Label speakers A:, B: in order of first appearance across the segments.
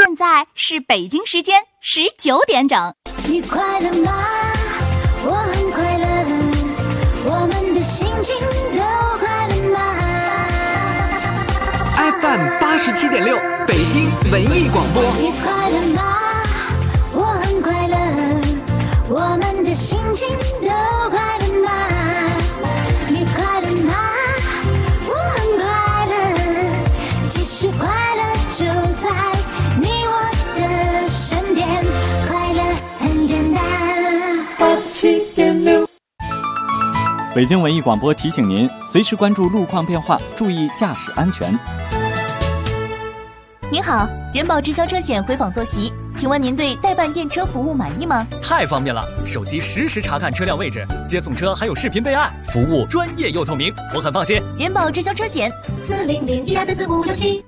A: 现在是北京时间19点整。
B: 你快乐吗？我很快乐，我们的心情都快乐吗
C: ？FM 87.6，北京文艺广播。
B: 你快乐吗？我很快乐，我们的心情都快乐吗？你快乐吗？我很快乐，其实快乐就在你我的身边，快乐很简单。87.6。
D: 北京文艺广播提醒您，随时关注路况变化，注意驾驶安全。
A: 您好，人保直销车险回访坐席，请问您对代办验车服务满意吗？
E: 太方便了，手机实时查看车辆位置，接送车还有视频备案，服务专业又透明，我很放心。
A: 人保直销车险40012344567。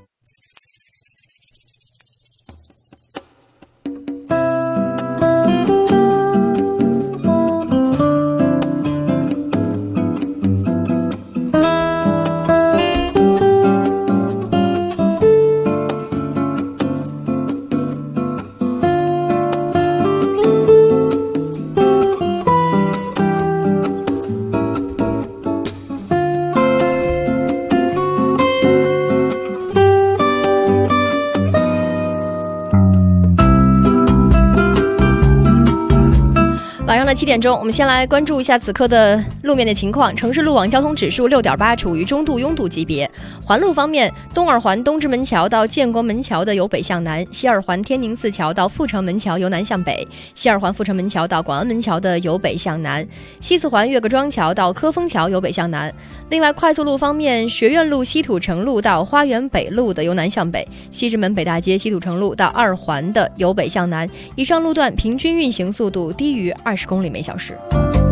F: 晚上的7点钟，我们先来关注一下此刻的路面的情况。城市路网交通指数6.8，处于中度拥堵级别。环路方面，东二环东直门桥到建国门桥的由北向南，西二环天宁寺桥到阜成门桥由南向北，西二环阜成门桥到广安门桥的由北向南，西四环岳各庄桥到科丰桥由北向南。另外，快速路方面，学院路西土城路到花园北路的由南向北，西直门北大街西土城路到二环的由北向南。以上路段平均运行速度低于20公里每小时。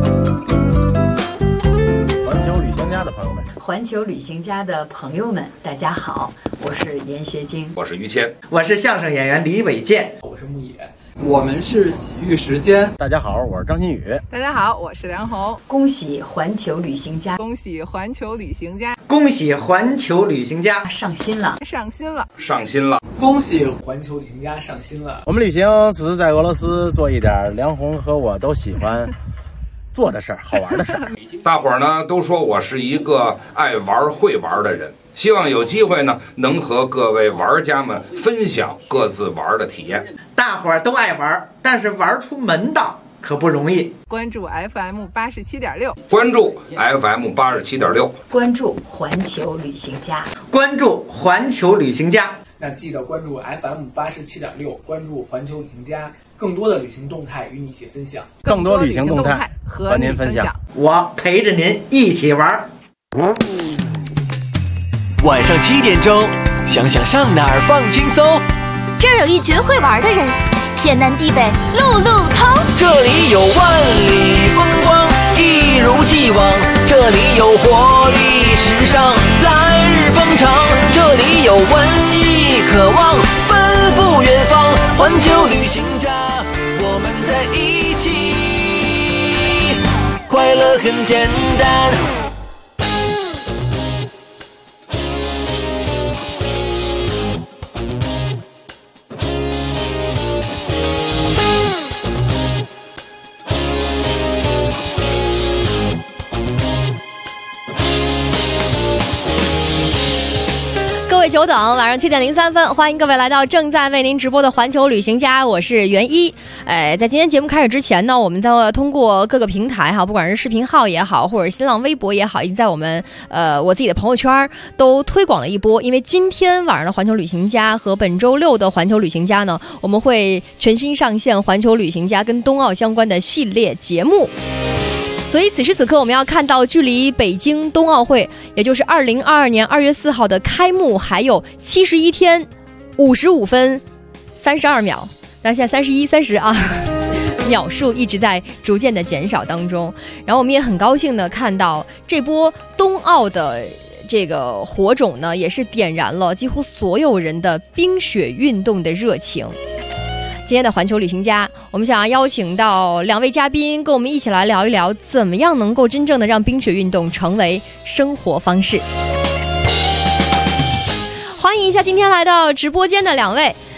G: 环球旅行家的朋友们，
H: 环球旅行家的朋友们，大家好，我是严学晶，
I: 我是于谦，
J: 我是相声演员李伟健，
K: 我是牧野，
L: 我们是洗浴时间。
G: 大家好，我是张馨予。
M: 大家好，我是梁红。
H: 恭喜环球旅行家，
M: 恭喜环球旅行家，
J: 恭喜环球旅行家
H: 上新了，
M: 上新了，
I: 上新了！
L: 恭喜
K: 环球旅行家上新了！
G: 我们旅行只是在俄罗斯做一点梁红和我都喜欢做的事儿，好玩的事儿。
I: 大伙儿呢都说我是一个爱玩会玩的人，希望有机会呢能和各位玩家们分享各自玩的体验。
J: 大伙儿都爱玩，但是玩出门道可不容易。
M: 关注 FM 87.6，
I: 关注 FM 87.6，
H: 关注环球旅行家，
J: 关注环球旅行家。
K: 那记得关注 FM 87.6，关注环球旅行家，更多的旅行动态与你一起分享，
G: 更多旅行动态和您分享。
J: 我陪着您一起玩。
C: 晚上7点钟，想想上哪儿放轻松。
A: 这儿有一群会玩的人，天南地北路路通。
C: 这里有万里风光，一如既往。这里有活力时尚，来日方长。这里有文艺渴望，奔赴远方。环球旅行家，我们在一起，快乐很简单。
F: 各位久等，晚上7点03分，欢迎各位来到正在为您直播的环球旅行家，我是袁一。在今天节目开始之前呢，我们在通过各个平台哈，不管是视频号也好，或者新浪微博也好，以及在我们我自己的朋友圈都推广了一波。因为今天晚上的环球旅行家和本周六的环球旅行家呢，我们会全新上线环球旅行家跟冬奥相关的系列节目。所以此时此刻我们要看到距离北京冬奥会也就是2022年2月4号的开幕还有71天55分32秒，那现在31、30啊，秒数一直在逐渐的减少当中。然后我们也很高兴的看到这波冬奥的这个火种呢，也是点燃了几乎所有人的冰雪运动的热情。今天的环球旅行家，我们想要邀请到2位嘉宾，跟我们一起来聊一聊，怎么样能够真正的让冰雪运动成为生活方式。欢迎一下今天来到直播间的2位，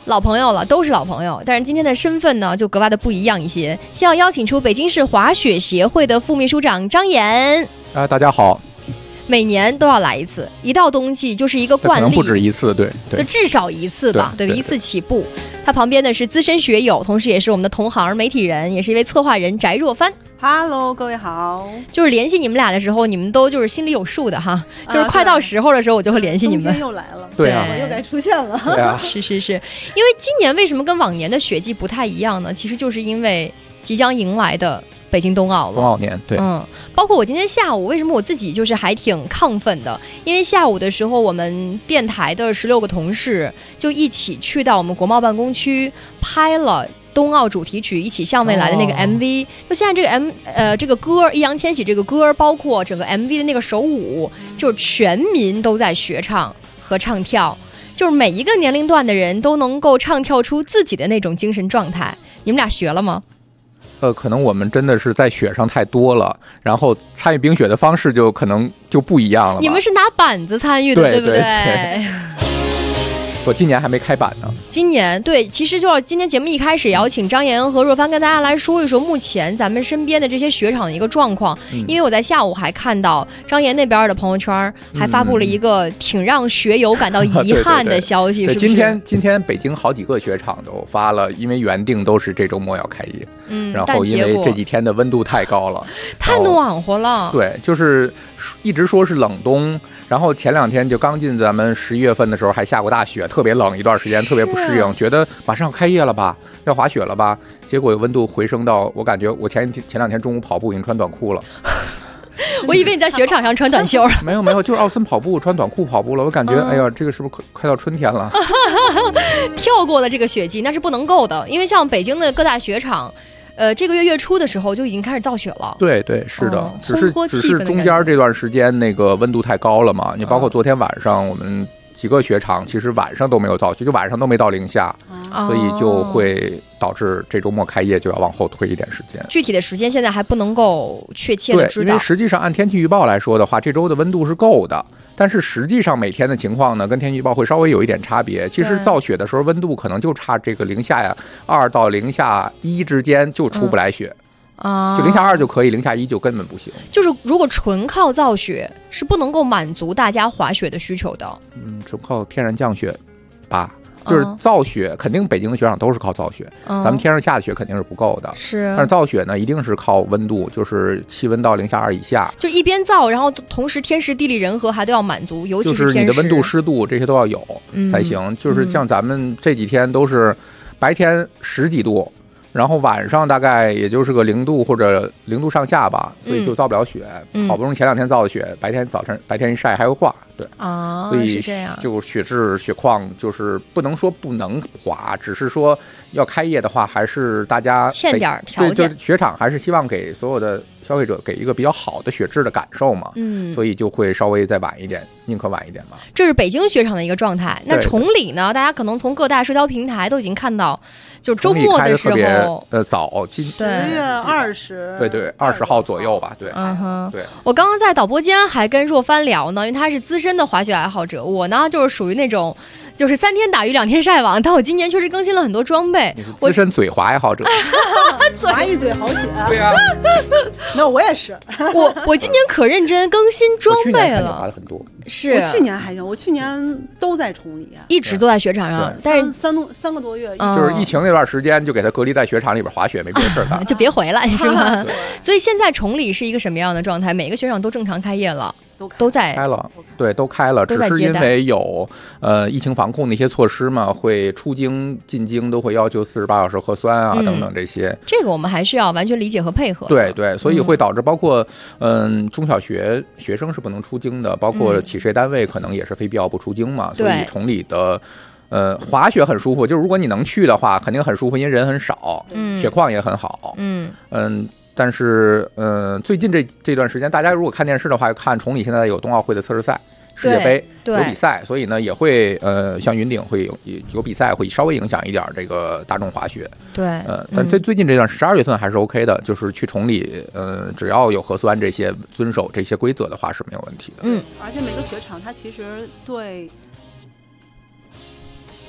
F: 老朋友了，都是老朋友，但是今天的身份呢就格外的不一样一些。先要邀请出北京市滑雪协会的副秘书长张岩。
N: 大家好。
F: 每年都要来一次，一到冬季就是一个惯例，
N: 可能不止一次，对，
F: 就至少一次吧，对，一次起步。他旁边的是资深学友，同时也是我们的同行媒体人，也是一位策划人翟若帆。
O: Hello， 各位好。
F: 就是联系你们俩的时候，你们都就是心里有数的哈，就是快到时候的时候，我就会联系你们。
O: 冬天又来了，
N: 对啊，
O: 我又该出现了。
N: 对啊，
F: 是，因为今年为什么跟往年的雪季不太一样呢？其实就是因为即将迎来的北京冬奥了，
N: 冬奥年，对，
F: 包括我今天下午，为什么我自己就是还挺亢奋的？因为下午的时候，我们电台的16个同事就一起去到我们国贸办公区拍了冬奥主题曲《一起向未来》的那个 MV。就现在这个这个歌，易烊千玺这个歌，包括整个 MV 的那个首舞，就是全民都在学唱和唱跳，就是每一个年龄段的人都能够唱跳出自己的那种精神状态。你们俩学了吗？
N: 可能我们真的是在雪上太多了，然后参与冰雪的方式就可能就不一样了。
F: 你们是拿板子参与的，对不对？
N: 对。我今年还没开板呢。
F: 今年对，其实就要今天节目一开始也要请张岩和若帆跟大家来说一说目前咱们身边的这些雪场的一个状况。因为我在下午还看到张岩那边的朋友圈还发布了一个挺让雪友感到遗憾的消息，
N: 对，
F: 是不是？
N: 今天北京好几个雪场都发了，因为原定都是这周末要开业，然后因为这几天的温度太高了，
F: 太暖和了。
N: 对，就是一直说是冷冬。然后前2天就刚进咱们11月份的时候还下过大雪，特别冷一段时间，特别不适应，觉得马上要开业了吧，要滑雪了吧，结果温度回升到，我感觉我前2天中午跑步已经穿短裤了。
F: 我以为你在雪场上穿短袖。
N: 没有，就是奥森跑步穿短裤跑步了，我感觉哎呀，这个是不是快到春天了？
F: 跳过了这个雪季那是不能够的，因为像北京的各大雪场。这个月初的时候就已经开始造雪了。
N: 对，是的，只是中间这段时间那个温度太高了嘛。你包括昨天晚上我们几个雪场，其实晚上都没有造雪，就晚上都没到零下，所以就会导致这周末开业就要往后推一点时间。
F: 具体的时间现在还不能够确切的知道。
N: 对，因为实际上按天气预报来说的话，这周的温度是够的。但是实际上每天的情况呢，跟天气预报会稍微有一点差别。其实造雪的时候温度可能就差这个零下2到零下1之间就出不来雪，就零下2就可以，零下1就根本不行。
F: 就是如果纯靠造雪是不能够满足大家滑雪的需求的。
N: 纯靠天然降雪吧。就是造雪，肯定北京的雪场都是靠造雪，咱们天上下的雪肯定是不够的。
F: 是，
N: 但是造雪呢，一定是靠温度，就是气温到零下2以下。
F: 就一边造，然后同时天时地利人和还都要满足，尤其是
N: 就是你的温度、湿度这些都要有才行。就是像咱们这几天都是白天10几度。然后晚上大概也就是个0度或者0度上下吧，所以就造不了雪。好不容易前2天造的雪，白天一晒还会化，对
F: 啊，
N: 所以
F: 是这样。
N: 就雪质雪况就是不能说不能滑，只是说要开业的话，还是大家
F: 欠点条件。
N: 对，就雪场还是希望给所有的消费者给一个比较好的雪质的感受嘛，所以就会稍微再晚一点，宁可晚一点吧。
F: 这是北京雪场的一个状态。那崇礼呢？大家可能从各大社交平台都已经看到，就周末的时候。
N: 早
O: 10月20，
N: 对，20号左右吧，对，对。
F: 我刚刚在导播间还跟若帆聊呢，因为他是资深的滑雪爱好者，我呢就是属于那种，就是3天打鱼2天晒网，但我今年确实更新了很多装备。
N: 你是资深嘴滑爱好者，
O: 滑一嘴好雪。
N: 对啊，
O: 没有，我也是。
F: 我今年可认真更新装备了，
N: 滑了很多。
F: 是，
O: 我去年还行，我去年都在崇礼，
F: 一直都在雪场上，但是
O: 3个多月，
N: 就是疫情那段时间就给他隔离在雪场里边滑雪，没别的事干，
F: 就别回来是吧？所以现在崇礼是一个什么样的状态？每个雪场都正常开业了，都在
N: 开了，对，都开了，只是因为有疫情防控那些措施嘛，会出京进京都会要求48小时核酸啊等等这些。
F: 这个我们还需要完全理解和配合。
N: 对，所以会导致包括中小学学生是不能出京的，包括企事业单位可能也是非必要不出京嘛。所以崇礼的滑雪很舒服，就是如果你能去的话，肯定很舒服，因为人很少，雪况也很好。但是最近这段时间，大家如果看电视的话，看崇礼现在有冬奥会的测试赛、世界杯有比赛，所以呢也会像云顶会有比赛，会稍微影响一点这个大众滑雪。
F: 对，
N: 但最近这段12月份还是 OK 的，就是去崇礼，只要有核酸这些遵守这些规则的话是没有问题的。
O: 而且每个雪场它其实对。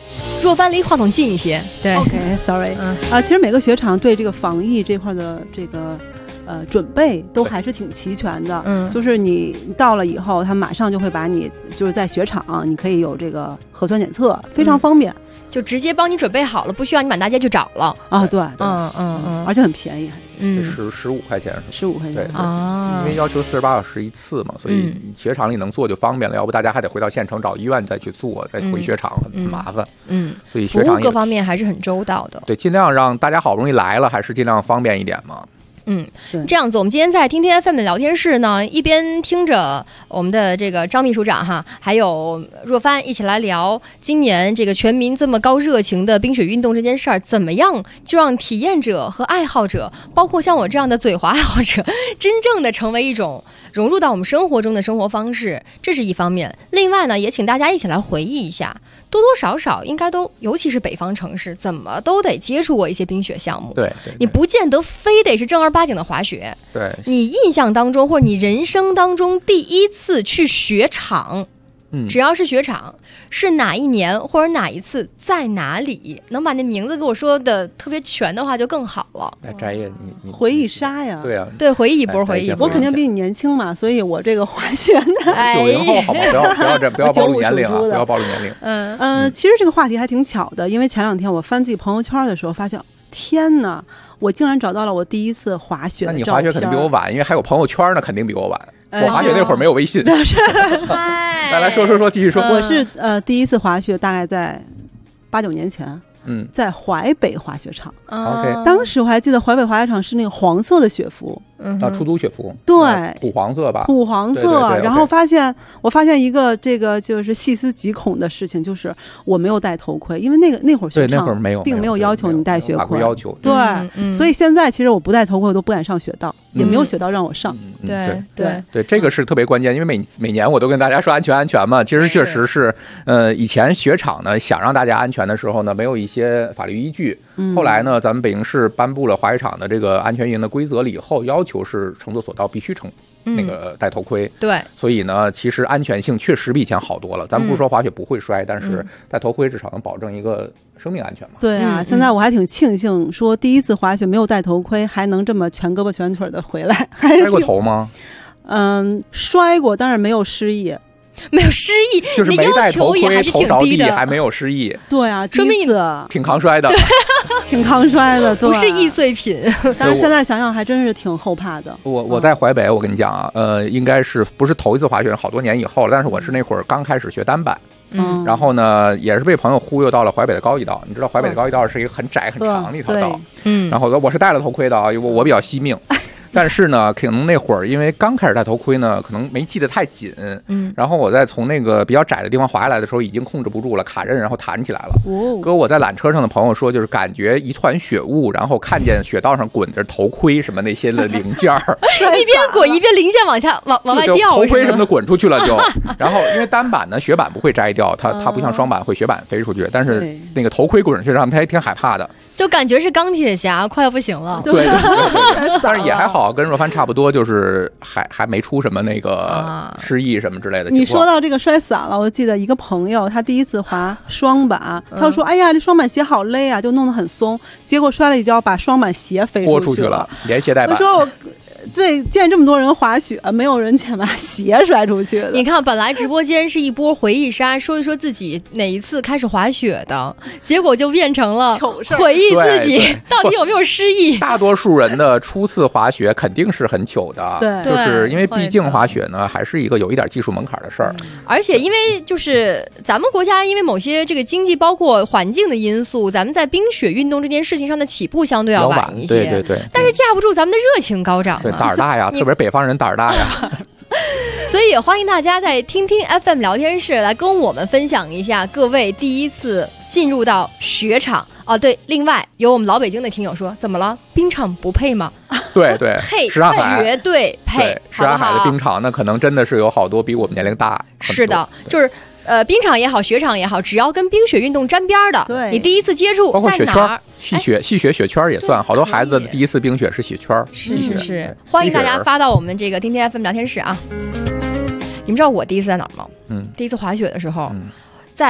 F: 若帆离话筒近一些。对
O: ，OK，sorry，其实每个雪场对这个防疫这块的这个准备都还是挺齐全的。就是你到了以后，他马上就会把你就是在雪场，你可以有这个核酸检测，非常方便。
F: 就直接帮你准备好了，不需要你满大街去找了
O: 啊！对，而且很便宜，
N: 是15块钱
O: ，15块钱
N: 因为要求48小时一次嘛，所以雪场里能做就方便了，要不大家还得回到县城找医院再去做，再回雪场很麻烦。所以雪场
F: 服务各方面还是很周到的。
N: 对，尽量让大家好不容易来了，还是尽量方便一点嘛。
F: 这样子，我们今天在听听 FM 的聊天室呢，一边听着我们的这个张秘书长哈，还有若帆一起来聊今年这个全民这么高热情的冰雪运动这件事儿，怎么样就让体验者和爱好者，包括像我这样的嘴滑爱好者，真正的成为一种融入到我们生活中的生活方式，这是一方面。另外呢，也请大家一起来回忆一下，多多少少应该都，尤其是北方城市，怎么都得接触过一些冰雪项目。
N: 对，
F: 你不见得非得是正儿八经的滑雪。
N: 对，
F: 你印象当中或者你人生当中第一次去雪场，只要是雪场，是哪一年或者哪一次，在哪里？能把那名字给我说的特别全的话就更好了。
N: 来，翟爷，你
O: 回忆杀呀？
N: 对啊，
F: 对，回忆一波，回忆一波。
O: 我肯定比你年轻嘛，所以我这个滑雪的
N: 90后好吗？不要暴露年龄啊！不要暴露年龄。
O: 其实这个话题还挺巧的，因为前2天我翻自己朋友圈的时候，发现天哪，我竟然找到了我第一次滑雪的照片。
N: 那你滑雪肯定比我晚，因为还有朋友圈呢，肯定比我晚。我滑雪那会儿没有微信。来说，继续说。
O: 我是第一次滑雪，大概在8、9年前。在淮北滑雪场。
N: OK，
O: 当时我还记得淮北滑雪场是那个黄色的雪服，
N: 出租雪服，
O: 对，
N: 土黄色吧，
O: 土黄色。对，然后我发现一个这个就是细思极恐的事情，就是我没有戴头盔，因为那会儿雪场并没有要求你戴雪盔，
N: 要求。
O: 对，所以现在其实我不戴头盔我都不敢上雪道，也没有雪道让我上。
F: 对，
N: 这个是特别关键，因为每年我都跟大家说安全嘛，其实确实是，以前雪场呢想让大家安全的时候呢，没有一些法律依据。后来呢，咱们北京市颁布了滑雪场的这个安全运营的规则了以后，要求是乘坐索道必须那个戴头盔。
F: 对，
N: 所以呢，其实安全性确实比以前好多了。咱们不说滑雪不会摔，但是戴头盔至少能保证一个生命安全嘛。
O: 对啊，现在我还挺庆幸，说第一次滑雪没有戴头盔，还能这么全胳膊全腿的回来。
N: 摔过头吗？
O: 摔过，但是没有失忆。
F: 没有失忆，
N: 就是没戴头盔，头着地还没有失忆。
O: 对啊，
F: 说明
O: 挺
N: 抗摔的，
O: 挺抗摔的，
F: 不是易碎品。
O: 但是现在想想还真是挺后怕的。
N: 我在淮北，我跟你讲啊，应该是不是头一次滑雪，好多年以后了。但是我是那会儿刚开始学单板。然后呢，也是被朋友忽悠到了淮北的高一道。你知道淮北的高一道是一个很窄很长的一条道。然后我是戴了头盔的啊，我比较惜命。但是呢，可能那会儿因为刚开始戴头盔呢，可能没系得太紧，然后我在从那个比较窄的地方滑下来的时候，已经控制不住了，卡刃然后弹起来了。搁我在缆车上的朋友说，就是感觉一团雪雾，然后看见雪道上滚着头盔什么那些的零件儿，
F: 一边滚一边零件往外掉，
N: 头盔什么的滚出去了就。然后因为单板呢，雪板不会摘掉，它不像双板会雪板飞出去，但是那个头盔滚出去，让他还挺害怕的，
F: 就感觉是钢铁侠快要不行了。
N: 对，但是也还好。跟若帆差不多，就是还没出什么那个失忆什么之类的情况。
O: 你说到这个摔散了，我记得一个朋友，他第一次滑双板，他说：“哎呀，这双板鞋好勒啊，就弄得很松。”结果摔了一跤，把双板鞋飞
N: 出去了，连鞋带板。
O: 我说对，见这么多人滑雪，没有人想把鞋摔出去的。
F: 你看，本来直播间是一波回忆杀，说一说自己哪一次开始滑雪的，结果就变成了回忆自己到底有没有失忆。
N: 大多数人的初次滑雪肯定是很糗的，
O: 对，
N: 就是因为毕竟滑雪呢还是一个有一点技术门槛的事儿，
F: 而且因为就是咱们国家因为某些这个经济包括环境的因素，咱们在冰雪运动这件事情上的起步相对要晚一些，
N: 对，
F: 但是架不住咱们的热情高涨。
N: 胆儿大呀，特别北方人胆儿大呀。
F: 所以也欢迎大家在听听 FM 聊天室来跟我们分享一下各位第一次进入到雪场哦。对，另外有我们老北京的听友说，怎么了？冰场不配吗？
N: 对，
F: 配，
N: 什什海
F: 绝对配。
N: 什刹海的冰场那可能真的是有好多比我们年龄大。
F: 是的，就是冰场也好，雪场也好，只要跟冰雪运动沾边的，
O: 对，
F: 你第一次接触，
N: 包括雪圈、
F: 细
N: 雪雪圈也算，好多孩子第一次冰雪是雪圈。
F: 是，欢迎大家发到我们这个听听 FM 聊天室啊。你们知道我第一次在哪儿吗？第一次滑雪的时候，在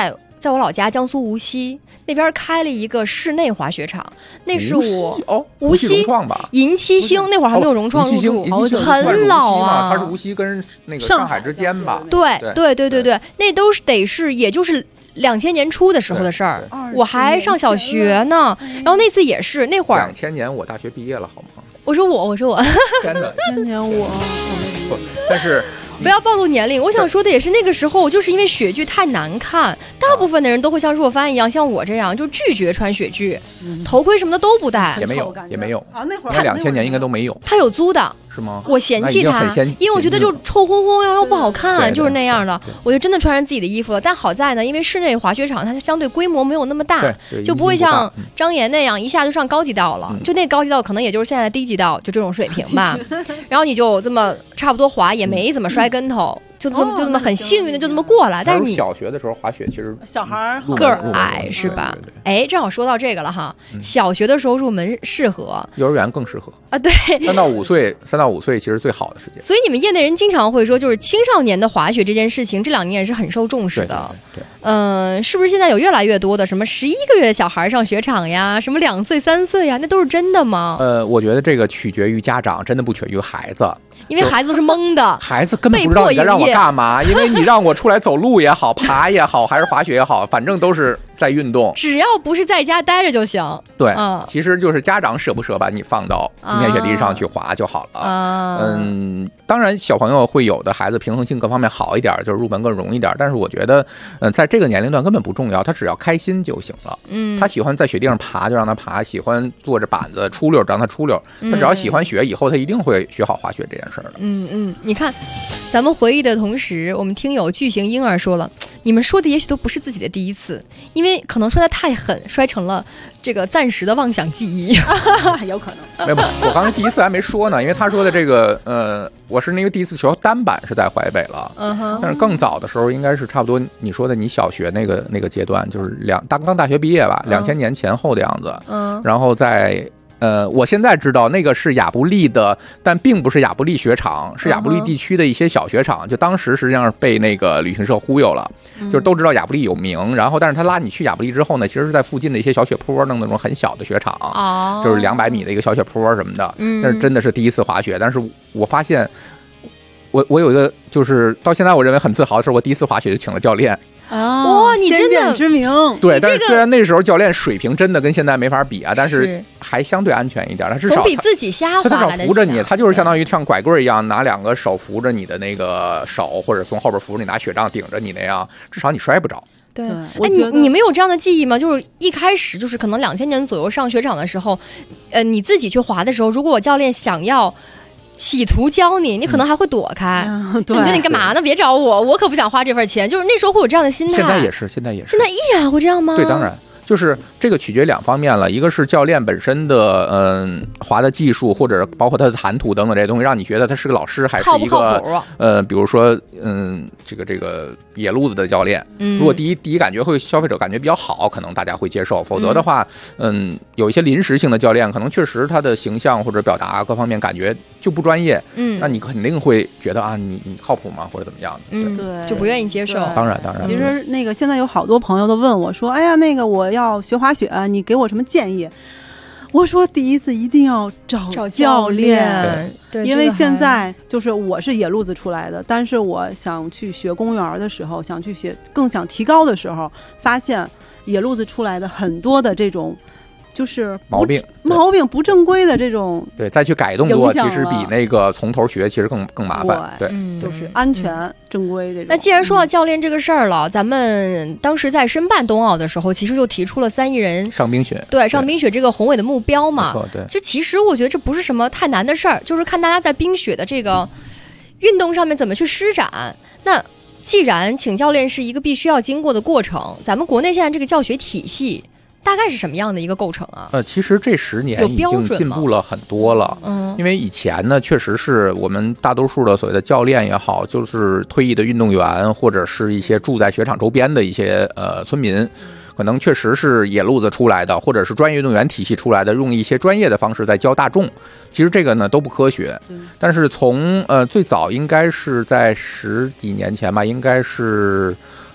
F: 在我老家江苏无锡那边开了一个室内滑雪场，那是我无锡
N: 融创吧，
F: 银七星那会儿还没有融创入驻，很老啊，
N: 它是无锡跟那个上海之间吧？
F: 对，那都是得是也就是2000年初的时候的事儿，我还上小学呢。然后那次也是那会儿
N: ，2000年我大学毕业了，好吗？
F: 我说我
N: 真的
O: ，2000年我
N: 不，但是。
F: 不要暴露年龄，我想说的也是那个时候，就是因为雪具太难看，大部分的人都会像若帆一样，像我这样就拒绝穿雪具，头盔什么的都不戴，
N: 也没有啊，那会儿2000年应该都没有，
F: 他有租的。
N: 是吗？
F: 我嫌弃它，因为我觉得就臭烘烘呀，又不好看，就是那样的。我就真的穿上自己的衣服了。但好在呢，因为室内滑雪场它相对规模没有那么大，就不会像张岩那样一下就上高级道了。就那高级道可能也就是现在低级道就这种水平吧。然后你就这么差不多滑，也没怎么摔跟头。就这么很幸运的就这么过来，但是你
N: 小学的时候滑雪其实
O: 小孩
F: 个儿矮是吧？哎，正好说到这个了哈，小学的时候入门适合，
N: 幼儿园更适合
F: 啊。对
N: ，3到5岁其实最好的时间。
F: 所以你们业内人经常会说，就是青少年的滑雪这件事情，这2年也是很受重视的。对，是不是现在有越来越多的什么11个月的小孩上雪场呀，什么2岁3岁呀，那都是真的吗？
N: 我觉得这个取决于家长，真的不取决于孩子。
F: 因为孩子都是懵的，
N: 孩子根本不知道你在让我干嘛。因为你让我出来走路也好，爬也好，还是滑雪也好，反正都是在运动，
F: 只要不是在家待着就行。
N: 对，其实就是家长舍不舍把你放到冰天雪地上去滑就好了。当然小朋友会有的孩子平衡性各方面好一点，就是入门更容易一点。但是我觉得，在这个年龄段根本不重要，他只要开心就行了。他喜欢在雪地上爬就让他爬，喜欢坐着板子出溜让他出溜。他只要喜欢雪，以后他一定会学好滑雪这件事儿的。
F: 你看，咱们回忆的同时，我们听友巨型婴儿说了，你们说的也许都不是自己的第一次，因为可能摔得太狠，摔成了这个暂时的妄想记忆。
O: 有可能。
N: 没有，我刚才第一次还没说呢，因为他说的这个我是那个第一次学单板是在淮北了，但是更早的时候应该是差不多你说的你小学那个阶段，就是刚大学毕业吧，2000年前后的样子。然后在我现在知道那个是亚布力的，但并不是亚布力雪场，是亚布力地区的一些小雪场。就当时实际上被那个旅行社忽悠了，就是都知道亚布力有名，然后但是他拉你去亚布力之后呢，其实是在附近的一些小雪坡弄那种很小的雪场，就是200米的一个小雪坡什么的。那是真的是第一次滑雪，但是我发现我有一个就是到现在我认为很自豪的是，我第一次滑雪就请了教练。
F: 哇，你真的
O: 之名。
N: 对，但是虽然那时候教练水平真的跟现在没法比啊，但是还相对安全一点。他至少
F: 总比自己瞎滑来的强。
N: 他至少扶着你，他就是相当于像拐棍一样，拿2个手扶着你的那个手，或者从后边扶着你，拿雪杖顶着你那样，至少你摔不着。
F: 对，哎，你们有这样的记忆吗？就是一开始就是可能2000年左右上雪场的时候，你自己去滑的时候，如果我教练想要企图教你，你可能还会躲开。你觉得你干嘛呢？别找我可不想花这份钱。就是那时候会有这样的心态。
N: 现在也是，现在
F: 依然会这样吗？
N: 对，当然。就是这个取决2方面了，一个是教练本身的滑的技术，或者包括他的谈吐等等这些东西，让你觉得他是个老师还是一个比如说这个野路子的教练。如果第一感觉会消费者感觉比较好，可能大家会接受。否则的话，有一些临时性的教练，可能确实他的形象或者表达各方面感觉就不专业。那你肯定会觉得啊，你靠谱吗，或者怎么样的？
O: 对，
F: 就不愿意接受。
N: 当然。
O: 其实那个现在有好多朋友都问我说，哎呀，那个我要学滑雪，你给我什么建议？我说第一次一定要找教练，因为现在就是我是野路子出来的，但是我想去学公务员的时候，想去学更想提高的时候，发现野路子出来的很多的这种就是
N: 毛病
O: 不正规的这种，
N: 对，再去改动作，其实比那个从头学其实更麻烦。对，
O: 就是安全正规这种。
F: 那既然说到教练这个事儿了，咱们当时在申办冬奥的时候，其实就提出了3亿人
N: 上冰雪，
F: 对，上冰雪这个宏伟的目标嘛。
N: 对，
F: 就其实我觉得这不是什么太难的事儿，就是看大家在冰雪的这个运动上面怎么去施展。那既然请教练是一个必须要经过的过程，咱们国内现在这个教学体系大概是什么样的一个构成啊？
N: 其实这10年已经进步了很多了。因为以前呢，确实是我们大多数的所谓的教练也好，就是退役的运动员，或者是一些住在雪场周边的一些村民，可能确实是野路子出来的，或者是专业运动员体系出来的，用一些专业的方式在教大众。其实这个呢都不科学。但是从最早应该是在10几年前吧，应该是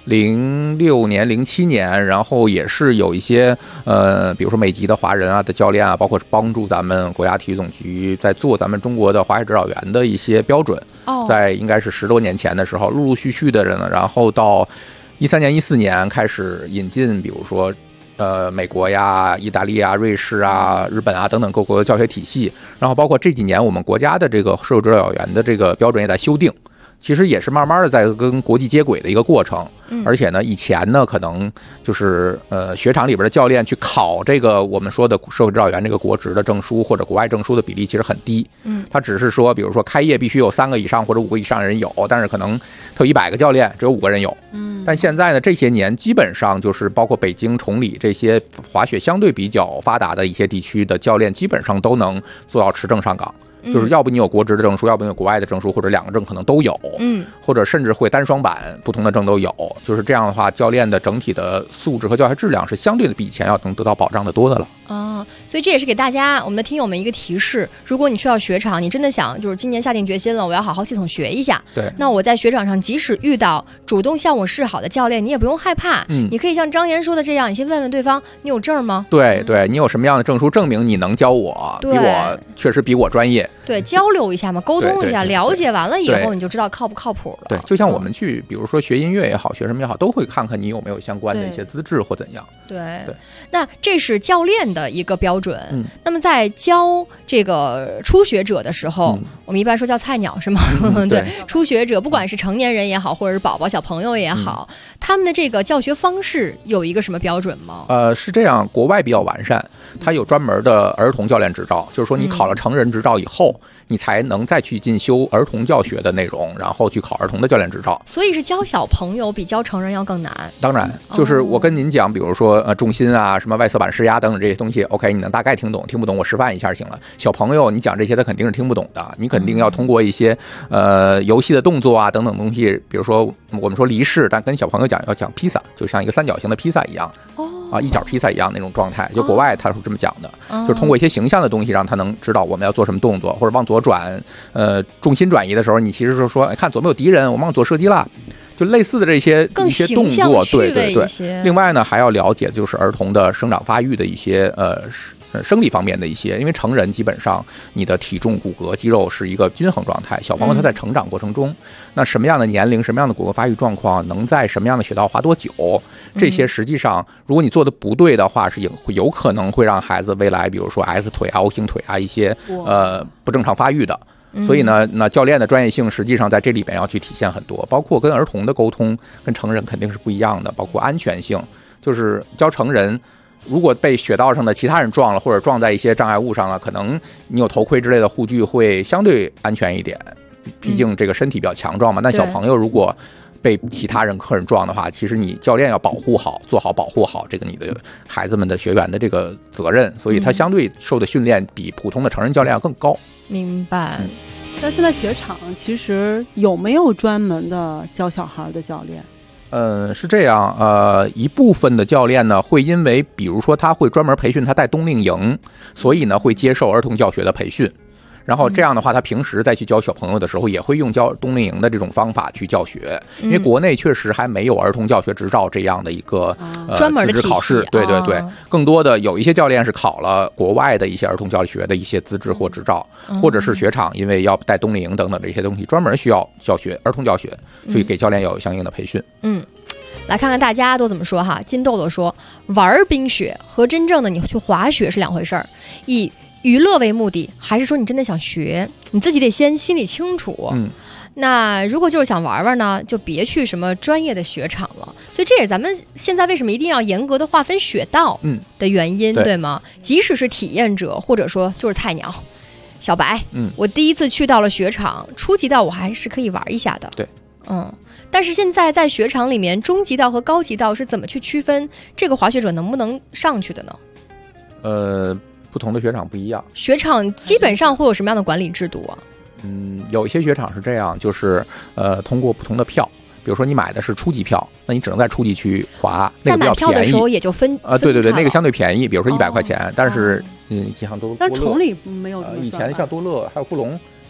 N: 06年、07年，然后也是有一些比如说美籍的华人啊的教练啊，包括帮助咱们国家体育总局在做咱们中国的滑雪指导员的一些标准。在应该是10多年前的时候，陆陆续续的人呢，然后到13年、14年开始引进，比如说美国呀、意大利啊、瑞士啊、日本啊等等各国的教学体系，然后包括这几年我们国家的这个社会指导员的这个标准也在修订。其实也是慢慢的在跟国际接轨的一个过程，而且呢，以前呢可能就是雪场里边的教练去考这个我们说的社会指导员这个国职的证书或者国外证书的比例其实很低，他只是说，比如说开业必须有3个以上或者5个以上人有，但是可能他有100个教练只有5个人有，但现在呢这些年基本上就是包括北京、崇礼这些滑雪相对比较发达的一些地区的教练，基本上都能做到持证上岗。就是要不你有国职的证书，要不你有国外的证书，或者2个证可能都有，或者甚至会单双板，不同的证都有。就是这样的话，教练的整体的素质和教学质量是相对的比以前要能得到保障的多的了。
F: 所以这也是给大家我们的听友们一个提示：如果你去到雪场，你真的想就是今年下定决心了，我要好好系统学一下。
N: 对，
F: 那我在雪场上，即使遇到主动向我示好的教练，你也不用害怕。你可以像张岩说的这样，你先问问对方，你有证吗？
N: 对，你有什么样的证书证明你能教我？确实比我专业。
F: 对，交流一下嘛，沟通一下，了解完了以后，你就知道靠不靠谱了。
N: 对，就像我们去，比如说学音乐也好，学什么也好，都会看看你有没有相关的一些资质或怎样。
F: 对，那这是教练的一个标准。那么在教这个初学者的时候，我们一般说叫菜鸟是吗？对，初学者不管是成年人也好，或者是宝宝小朋友也好，他们的这个教学方式有一个什么标准吗？
N: 是这样，国外比较完善，它有专门的儿童教练执照，就是说你考了成人执照以后，你才能再去进修儿童教学的内容，然后去考儿童的教练执照。
F: 所以是教小朋友比教成人要更难。
N: 当然，就是我跟您讲，比如说重心啊、什么外侧板施压等等这些东西 ，OK， 你能大概听懂，听不懂我示范一下就行了。小朋友你讲这些他肯定是听不懂的，你肯定要通过一些游戏的动作啊等等东西，比如说我们说离式，但跟小朋友讲要讲披萨，就像一个3角形的披萨一样。一角披萨一样那种状态，就国外他是这么讲的，就是通过一些形象的东西让他能知道我们要做什么动作，或者往左转，重心转移的时候，你其实是说，看左边有敌人，我们往左射击了，就类似的这些一些动作，对。另外呢，还要了解就是儿童的生长发育的一些生理方面的一些，因为成人基本上你的体重、骨骼、肌肉是一个均衡状态，小朋友他在成长过程中，那什么样的年龄、什么样的骨骼发育状况，能在什么样的雪道滑多久，这些实际上如果你做的不对的话，是有可能会让孩子未来比如说 S 腿啊、O 型腿啊一些不正常发育的。所以呢，那教练的专业性实际上在这里边要去体现很多，包括跟儿童的沟通跟成人肯定是不一样的，包括安全性，就是教成人如果被雪道上的其他人撞了，或者撞在一些障碍物上了，可能你有头盔之类的护具会相对安全一点，毕竟这个身体比较强壮嘛。但小朋友如果被其他人客人撞的话，其实你教练要保护好，做好保护好这个你的孩子们的学员的这个责任，所以他相对受的训练比普通的成人教练要更高。
F: 明白。
O: 但现在雪场其实有没有专门的教小孩的教练？
N: 是这样，一部分的教练呢会因为比如说他会专门培训他带冬令营，所以呢会接受儿童教学的培训。然后这样的话，他平时再去教小朋友的时候，也会用教冬令营的这种方法去教学，因为国内确实还没有儿童教学执照这样的一个
F: 专门的
N: 资质考试。对，更多的有一些教练是考了国外的一些儿童教学的一些资质或执照，或者是雪场因为要带冬令营等等这些东西，专门需要教学儿童教学，所以给教练要有相应的培训。
F: 来看看大家都怎么说哈。金豆豆说，玩冰雪和真正的你去滑雪是两回事儿，以娱乐为目的，还是说你真的想学，你自己得先心里清楚。那如果就是想玩玩呢，就别去什么专业的雪场了。所以这也是咱们现在为什么一定要严格的划分雪道的原因，对吗？即使是体验者，或者说就是菜鸟小白，我第一次去到了雪场，初级道我还是可以玩一下的。
N: 对，
F: 但是现在在雪场里面，中级道和高级道是怎么去区分这个滑雪者能不能上去的呢？
N: 不同的雪场不一样，
F: 雪场基本上会有什么样的管理制度啊？
N: 有一些雪场是这样，就是通过不同的票，比如说你买的是初级票，那你只能在初级区滑，那个比较便宜。在买票的时候也
F: 就分
N: 对，那个相对便宜，比如说100块钱，但是像
O: 但是崇礼没有。
N: 以前像多乐还有富隆，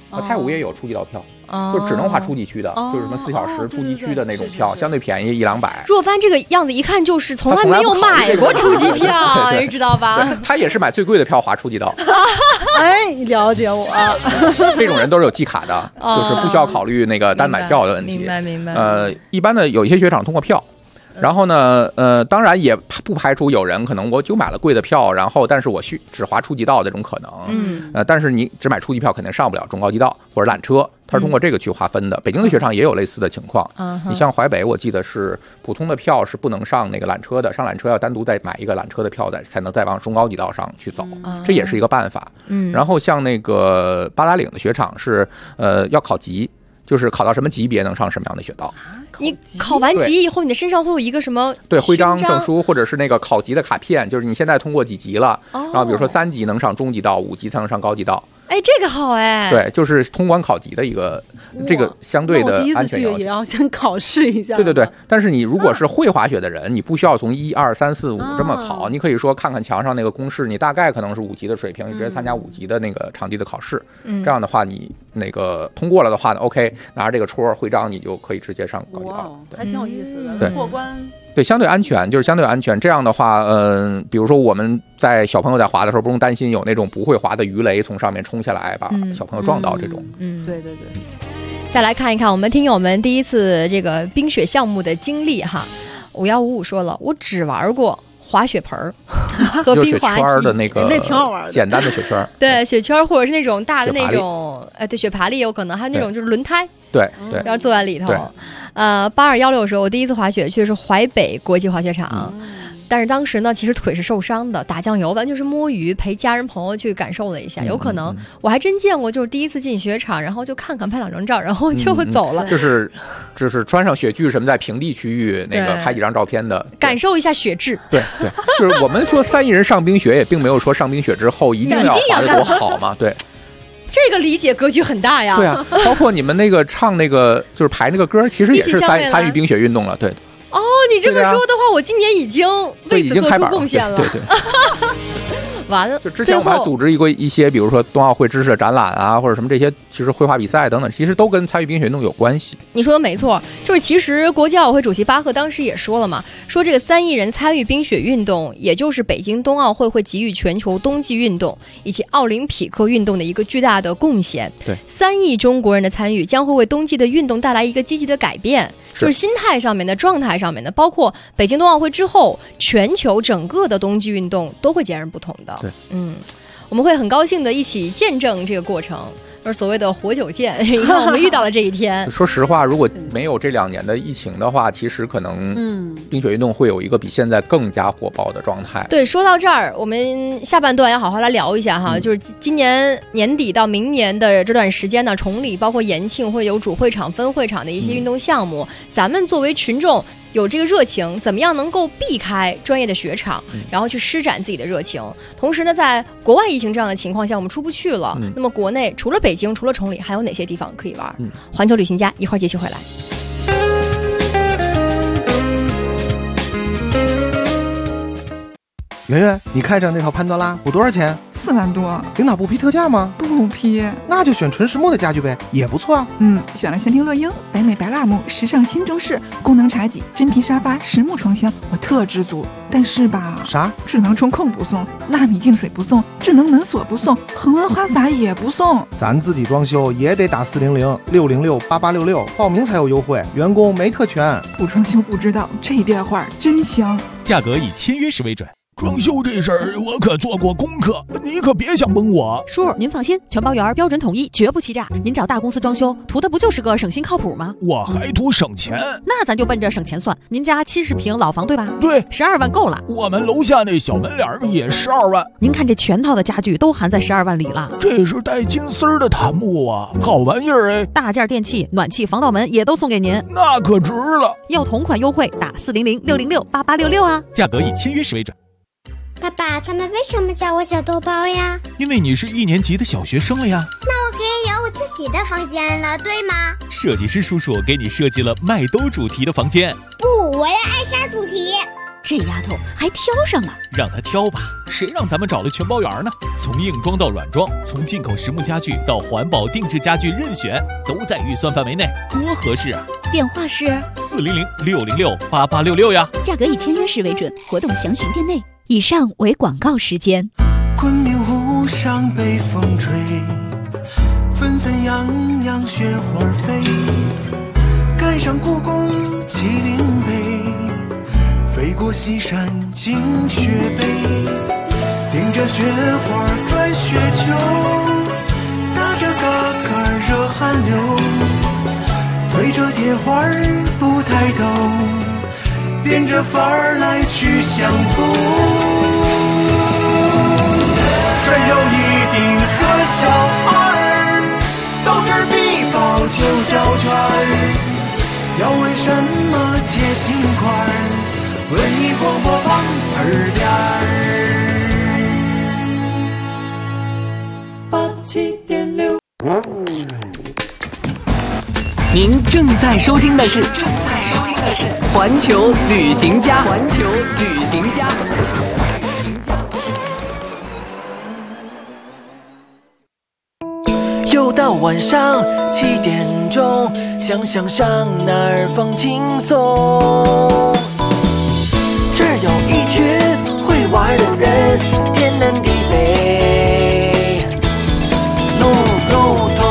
N: 太武也有初级道票。就只能划初级区的，就是什么4小时初级区的那种票，相对便宜100-200。
F: 若帆这个样子一看就是从来没有买过初级票，你知道吧？
N: 他也是买最贵的票划初级道。
O: 哎，了解我。
N: 这种人都是有季卡的，就是不需要考虑那个单买票的问题。
F: 明白。
N: 一般的有一些雪场通过票。然后呢，当然也不排除有人可能我就买了贵的票，然后但是我只划初级道的这种可能。但是你只买初级票肯定上不了中高级道或者缆车，它是通过这个去划分的。北京的雪场也有类似的情况。你像淮北，我记得是普通的票是不能上那个缆车的，上缆车要单独再买一个缆车的票才能再往中高级道上去走，这也是一个办法。然后像那个八达岭的雪场是要考级。就是考到什么级别能上什么样的雪道。
F: 你考完级以后，你的身上会有一个什么？
N: 对，徽章、证书，或者是那个考级的卡片，就是你现在通过几级了，然后比如说3级能上中级道，5级才能上高级道。
F: 哎，这个好哎。
N: 对，就是通关考级的一个这个相对的安全要求。
O: 我第一次去也要先考试一下。
N: 对，但是你如果是会滑雪的人，你不需要从1、2、3、4、5这么考，你可以说看看墙上那个公式，你大概可能是5级的水平，你直接参加5级的那个场地的考试。这样的话，你那个通过了的话呢 ，OK， 拿着这个戳徽章，你就可以直接上高级道。
O: 还挺有意思的。
N: 对，
O: 过关。
N: 对，相对安全，就是相对安全。这样的话，比如说我们在小朋友在滑的时候，不用担心有那种不会滑的鱼雷从上面冲下来，把小朋友撞到这种。
O: 对。
F: 再来看一看我们听友们第一次这个冰雪项目的经历哈。5155说了，我只玩过滑雪盆儿和冰滑梯，
N: 雪圈的那个
O: 那挺好玩的，
N: 简单的雪圈。
F: 对，雪圈或者是那种大的那种，对，雪爬犁有可能，还有那种就是轮胎。
N: 对，
F: 然后坐在里头。8216说，我第一次滑雪去的是淮北国际滑雪场。但是当时呢，其实腿是受伤的，打酱油完全是摸鱼，陪家人朋友去感受了一下。有可能我还真见过，就是第一次进雪场，然后就看看拍2张照，然后就走了。
N: 就是穿上雪具什么，在平地区域那个拍几张照片的，
F: 感受一下雪质。
N: 对，就是我们说3亿人上冰雪，也并没有说上冰雪之后一定要滑得多好嘛。对。
F: 这个理解格局很大呀。
N: 对啊，包括你们那个唱那个就是排那个歌，其实也是参与冰雪运动了。对。
F: 哦，你这么说的话，我今年已经为此做出贡献了。
N: 对。
F: 完了，
N: 就之前我们还组织过一些，比如说冬奥会知识的展览啊，或者什么这些，其实绘画比赛等等，其实都跟参与冰雪运动有关系。
F: 你说的没错，就是其实国际奥委会主席巴赫当时也说了嘛，说这个3亿人参与冰雪运动，也就是北京冬奥会会给予全球冬季运动以及奥林匹克运动的一个巨大的贡献。
N: 对
F: ，3亿中国人的参与将会为冬季的运动带来一个积极的改变，就是心态上面的、状态上面的，包括北京冬奥会之后，全球整个的冬季运动都会截然不同的。
N: 对，
F: 我们会很高兴的一起见证这个过程，就是所谓的活久见。你看，我们遇到了这一天。
N: 说实话，如果没有这2年的疫情的话，其实可能冰雪运动会有一个比现在更加火爆的状态。
F: 对，说到这儿，我们下半段要好好来聊一下哈，就是今年年底到明年的这段时间呢，崇礼包括延庆会有主会场、分会场的一些运动项目，咱们作为群众有这个热情，怎么样能够避开专业的雪场，然后去施展自己的热情？同时呢，在国外疫情这样的情况下，我们出不去了，那么国内除了北京，除了崇礼，还有哪些地方可以玩？环球旅行家一会儿继续回来。
P: 圆圆，你看上那套潘多拉补多少钱
Q: ？4万多。
P: 领导不批特价吗？
Q: 不批。
P: 那就选纯实木的家具呗，也不错啊。
Q: 选了仙庭乐英、北美白蜡木、时尚新中式、功能茶几、真皮沙发、实木床箱，我特知足。但是吧，
P: 啥？
Q: 智能中控不送，纳米净水不送，智能门锁不送，恒温花洒也不送。
P: 咱自己装修也得打400-606-8866，报名才有优惠，员工没特权。
Q: 不装修不知道，这电话真香。
R: 价格以签约时为准。装修这事儿我可做过功课，你可别想蒙我。
S: 叔，您放心，全包圆，标准统一，绝不欺诈。您找大公司装修，图的不就是个省心靠谱吗？
R: 我还图省钱，
S: 那咱就奔着省钱算。您家70平老房对吧？
R: 对
S: ，12万够了。
R: 我们楼下那小门脸也12万。
S: 您看这全套的家具都含在12万里了。
R: 这是带金丝的檀木啊，好玩意儿哎！
S: 大件电器、暖气、防盗门也都送给您，
R: 那可值了。
S: 要同款优惠，打400-606-8866啊。
R: 价格以签约时为准。
B: 爸爸，他们为什么叫我小豆包呀？
R: 因为你是1年级的小学生了呀。
B: 那我可以有我自己的房间了，对吗？
R: 设计师叔叔给你设计了麦兜主题的房间。
B: 不，我要艾莎主题。
S: 这丫头还挑上了。
R: 让她挑吧，谁让咱们找了全包圆呢？从硬装到软装，从进口实木家具到环保定制家具，任选都在预算范围内，多合适啊！
S: 电话是
R: 400-606-8866呀。
S: 价格以签约时为准，活动详询店内。以上为广告时间。
T: 昆明湖上北风吹，纷纷扬扬雪花飞，赶上故宫麒麟碑，飞过西山进雪北，顶着雪花转雪球，打着嘎嘎热汗流，对着铁花不抬头，变着法儿来去相逢。山有一定和小二，斗智必报九小圈。要为什么结心块？文艺广播榜耳边87.6。
C: 您正在收听的是环球旅行家。环球旅行家。又到晚上7点钟，想想上哪儿放轻松。这儿有一群会玩的人，天南地北，路路通。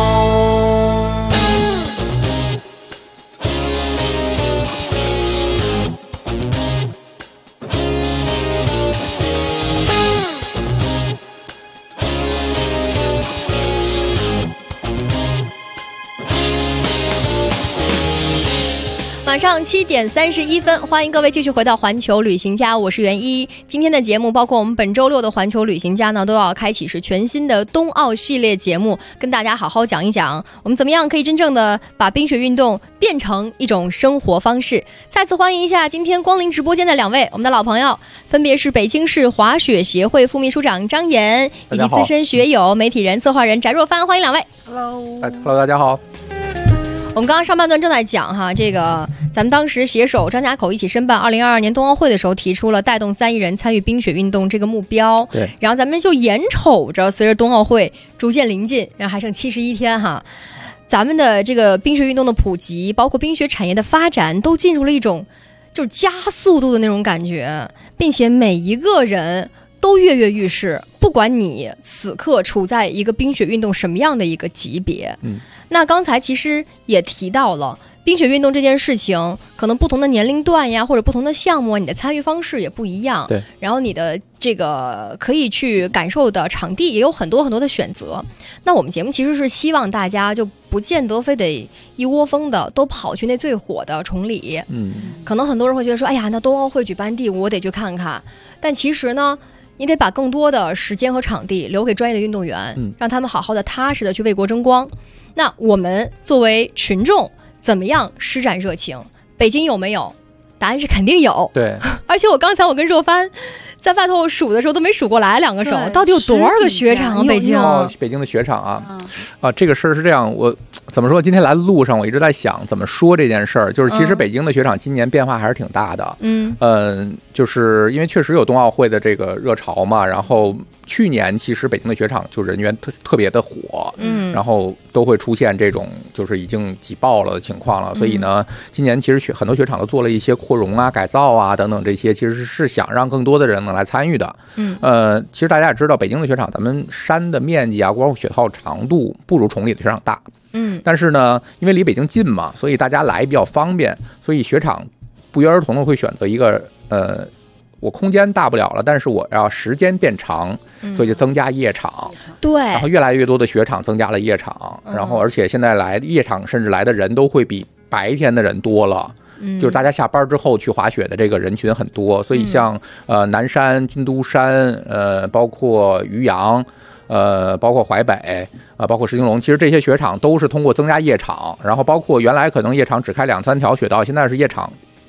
F: 晚上7点31分，欢迎各位继续回到环球旅行家，我是袁一。今天的节目，包括我们本周六的环球旅行家呢，都要开启是全新的冬奥系列节目，跟大家好好讲一讲，我们怎么样可以真正的把冰雪运动变成一种生活方式。再次欢迎一下今天光临直播间的两位我们的老朋友，分别是北京市滑雪协会副秘书长张岩，以及资深学友、媒体人、策划人翟若帆，欢迎两位。
N: Hello， 大家好。
F: 我们刚刚上半段正在讲哈，这个咱们当时携手张家口一起申办2022年冬奥会的时候，提出了带动3亿人参与冰雪运动这个目标。
N: 对，
F: 然后咱们就眼瞅着随着冬奥会逐渐临近，然后还剩71天哈，咱们的这个冰雪运动的普及，包括冰雪产业的发展，都进入了一种就是加速度的那种感觉，并且每一个人都跃跃欲试，不管你此刻处在一个冰雪运动什么样的一个级别。那刚才其实也提到了冰雪运动这件事情，可能不同的年龄段呀，或者不同的项目，你的参与方式也不一样。
N: 对，
F: 然后你的这个可以去感受的场地也有很多很多的选择。那我们节目其实是希望大家就不见得非得一窝蜂的都跑去那最火的崇礼。可能很多人会觉得说，哎呀，那冬奥会举办地我得去看看。但其实呢，你得把更多的时间和场地留给专业的运动员，让他们好好的踏实的去为国争光。那我们作为群众怎么样施展热情？北京有没有？答案是肯定有。
N: 对，
F: 而且我刚才跟若帆在外头数的时候都没数过来，2个手到底有多少个雪场？北京
N: 的雪场啊，这个事儿是这样，我怎么说？今天来的路上我一直在想怎么说这件事儿，就是其实北京的雪场今年变化还是挺大的。就是因为确实有冬奥会的这个热潮嘛，然后去年其实北京的雪场就人员特别的火，然后都会出现这种就是已经挤爆了的情况了。所以呢，今年其实很多雪场都做了一些扩容啊、改造啊等等这些，其实是想让更多的人能来参与的。其实大家也知道，北京的雪场咱们山的面积啊，包括雪道长度不如崇礼的雪场大。但是呢，因为离北京近嘛，所以大家来比较方便，所以雪场不约而同的会选择一个我空间大不了了，但是我要时间变长，所以就增加夜场。
F: 对，
N: 然后越来越多的雪场增加了夜场，然后而且现在来夜场甚至来的人都会比白天的人多了。就是大家下班之后去滑雪的这个人群很多，所以像南山、军都山，包括渔阳，包括淮北，包括石景龙，其实这些雪场都是通过增加夜场，然后包括原来可能夜场只开2-3条雪道，现在是夜场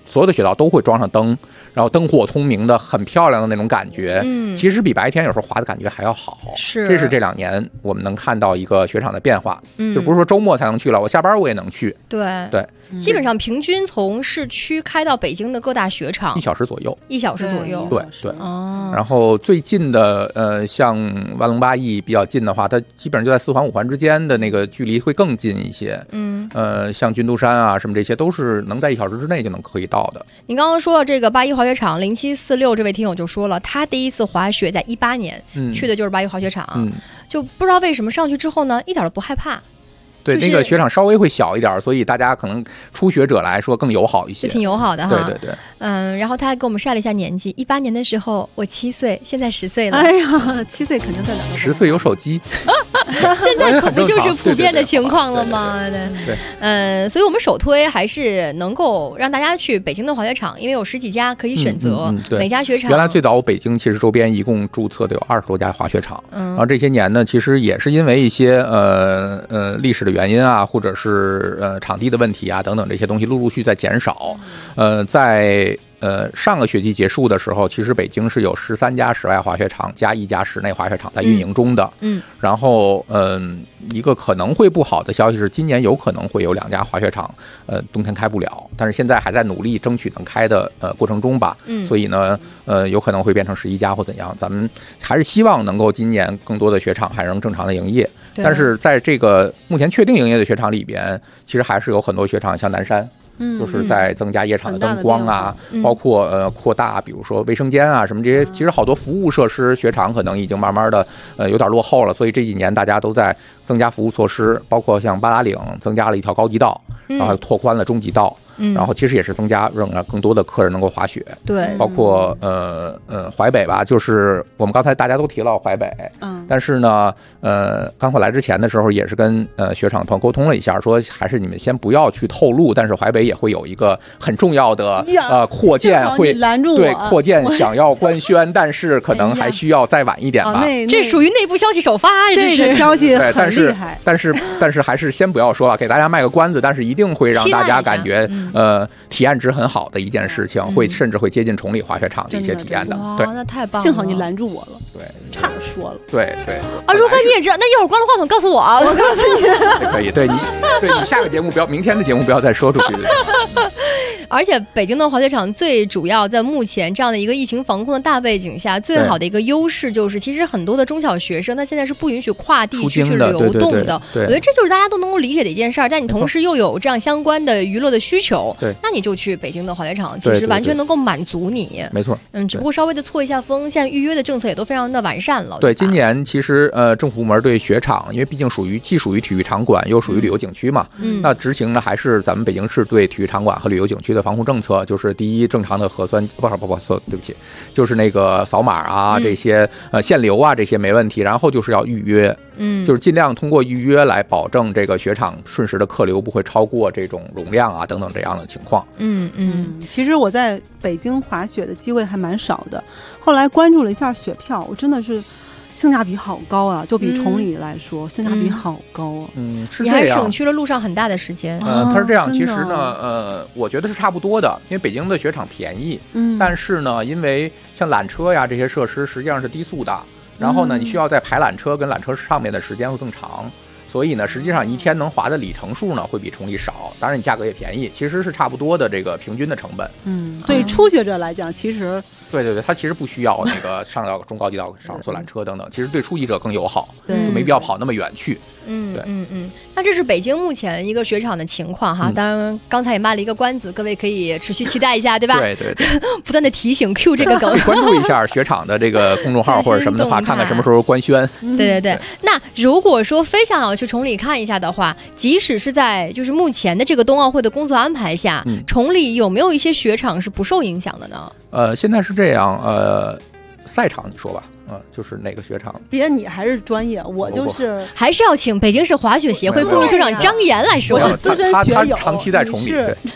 N: 所有的雪道都会装上灯，然后灯火通明的，很漂亮的那种感觉。其实比白天有时候滑的感觉还要好。这是这2年我们能看到一个雪场的变化，就不是说周末才能去了，我下班我也能去。
F: 对，基本上平均从市区开到北京的各大雪场
N: 1小时左右。
F: 1小时左右。
N: 对。然后最近的像万隆8邑比较近的话，它基本上就在4环5环之间的那个距离会更近一些。像军都山啊什么这些都是能在1小时之内就能可以到的。
F: 你刚刚说到这个8邑滑雪场0746，这位听友就说了，他第一次滑雪在18年，去的就是8邑滑雪场，就不知道为什么上去之后呢，一点都不害怕。
N: 对，那个雪场稍微会小一点，所以大家可能初学者来说更友好一些，
F: 挺友好的哈。
N: 对。
F: 然后他还给我们晒了一下年纪，18年的时候我7岁，现在10岁了。
O: 哎呀，7岁肯定在哪
N: ？10岁有手机，
F: 现在可不就是普遍的情况了吗？
N: 对。
F: 所以我们首推还是能够让大家去北京的滑雪场，因为有10几家可以选择，每家雪场。
N: 原来最早北京其实周边一共注册的有20多家滑雪场，然后这些年呢，其实也是因为一些历史的原因啊，或者是场地的问题啊等等这些东西陆陆续在减少。在上个学期结束的时候，其实北京是有13家室外滑雪场加1家室内滑雪场在运营中的。然后一个可能会不好的消息是，今年有可能会有2家滑雪场冬天开不了，但是现在还在努力争取能开的过程中吧。所以呢有可能会变成11家或怎样，咱们还是希望能够今年更多的雪场还能正常的营业。但是在这个目前确定营业的雪场里边，其实还是有很多雪场，像南山就是在增加夜场的灯光啊，包括扩大比如说卫生间啊什么这些，其实好多服务设施雪场可能已经慢慢的有点落后了，所以这几年大家都在增加服务措施，包括像八达岭增加了一条高级道，然后拓宽了中级道。然后其实也是增加让更多的客人能够滑雪。
F: 对，
N: 包括淮北吧，就是我们刚才大家都提到淮北，但是呢刚回来之前的时候也是跟雪场团沟通了一下，说还是你们先不要去透露，但是淮北也会有一个很重要的扩建，会对扩建想要官宣，但是可能还需要再晚一点吧。
F: 这属于内部消息首发，
O: 这个消息很厉害。
N: 但是还是先不要说了，给大家卖个关子，但是一定会让大家感觉体验值很好的一件事情，会甚至会接近崇礼滑雪场的一些体验的。对，
F: 那太棒了！
O: 幸好你拦住我了，
N: 对，
O: 差点说了。
N: 对
F: 啊，如凡你也知道，那一会儿关了话筒告诉我啊，我告诉你。
N: 可以，对你下个节目不要，明天的节目不要再说出去。
F: 而且北京的滑雪场最主要在目前这样的一个疫情防控的大背景下，最好的一个优势就是，其实很多的中小学生，他现在是不允许跨地区去流动的。我觉得这就是大家都能够理解的一件事儿。但你同时又有这样相关的娱乐的需求，那你就去北京的滑雪场，其实完全能够满足你。
N: 没错，
F: 只不过稍微的错一下风，现在预约的政策也都非常的完善了。
N: 对，今年其实政府部门对雪场，因为毕竟既属于体育场馆，又属于旅游景区嘛，那执行的还是咱们北京市对体育场馆和旅游景区的防控政策，就是第一，正常的核酸，对不起，就是那个扫码啊，这些限流啊，这些没问题。然后就是要预约，就是尽量通过预约来保证这个雪场瞬时的客流不会超过这种容量啊等等这样的情况。
O: 其实我在北京滑雪的机会还蛮少的，后来关注了一下雪票，我真的是性价比好高啊，就比崇礼来说性价比好高啊。
N: 是这样，
F: 你还省去了路上很大的时间。
N: 它是这样，其实呢我觉得是差不多的，因为北京的雪场便宜，但是呢因为像缆车呀这些设施实际上是低速的，然后呢你需要在排缆车跟缆车上面的时间会更长，所以呢实际上一天能滑的里程数呢会比崇礼少，当然你价格也便宜，其实是差不多的这个平均的成本。
O: 对初学者来讲其实
N: 对，他其实不需要那个上到中高级道上坐缆车等等，其实对初级者更友好，就没必要跑那么远去。
F: 那这是北京目前一个雪场的情况哈，当然刚才也卖了一个关子，各位可以持续期待一下，对吧？
N: 对，
F: 不断的提醒 Q 这个梗，
N: 可以关注一下雪场的这个公众号或者什么的话，看看什么时候官宣。
F: 对。那如果说非想要去崇礼看一下的话，即使是在就是目前的这个冬奥会的工作安排下，崇礼有没有一些雪场是不受影响的呢？
N: 现在是这样，赛场你说吧。就是哪个雪场？
O: 别，你还是专业，我就是
F: 还是要请北京市滑雪协会副秘书长张岩来说。
O: 我是资深雪友，
N: 他长期在崇礼，对，没有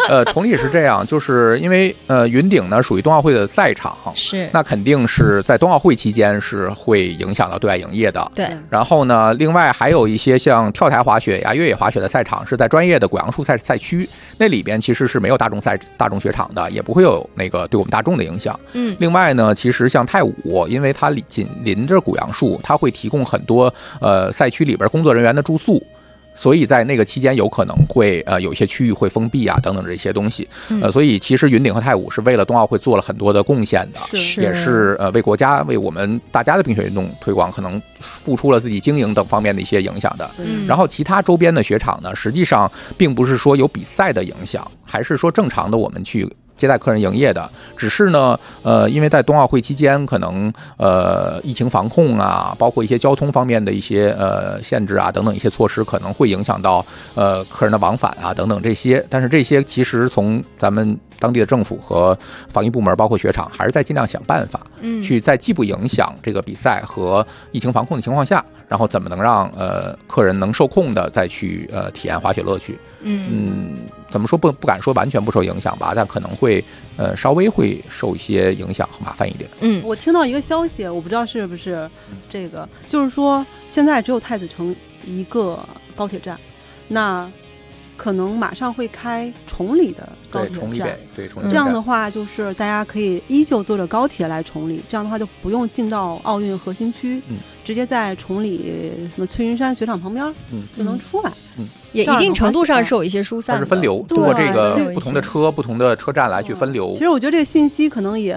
N: 崇礼是这样，就是因为云顶呢属于冬奥会的赛场，
F: 是
N: 那肯定是在冬奥会期间是会影响到对外营业的。
F: 对。
N: 然后呢，另外还有一些像跳台滑雪呀、越野滑雪的赛场是在专业的果杨树赛区，那里边其实是没有大众雪场的，也不会有那个对我们大众的影响。另外呢，其实像太武，因为它紧邻着果杨树，它会提供很多赛区里边工作人员的住宿。所以在那个期间有可能会有一些区域会封闭啊等等这些东西，所以其实云顶和太武是为了冬奥会做了很多的贡献的，也是为国家为我们大家的冰雪运动推广可能付出了自己经营等方面的一些影响的。然后其他周边的雪场呢，实际上并不是说有比赛的影响，还是说正常的我们去接待客人营业的，只是呢，因为在冬奥会期间，可能疫情防控啊，包括一些交通方面的一些限制啊等等一些措施，可能会影响到客人的往返啊等等这些。但是这些其实从咱们当地的政府和防疫部门，包括雪场，还是在尽量想办法，去在既不影响这个比赛和疫情防控的情况下，然后怎么能让客人能受控的再去体验滑雪乐趣。怎么说不敢说完全不受影响吧，但可能会稍微会受一些影响和麻烦一点。
O: 我听到一个消息，我不知道是不是这个，就是说现在只有太子城一个高铁站，那可能马上会开崇礼的高铁站，
N: 对崇礼
O: 这样的话就是大家可以依旧坐着高铁来崇礼，这样的话就不用进到奥运核心区，直接在崇礼什么翠云山雪场旁边就能出来。
F: 也一定程度上是有一些疏散的，
N: 它是分流，通过这个不同的车、不同的车站来去分流。
O: 其实我觉得这个信息可能也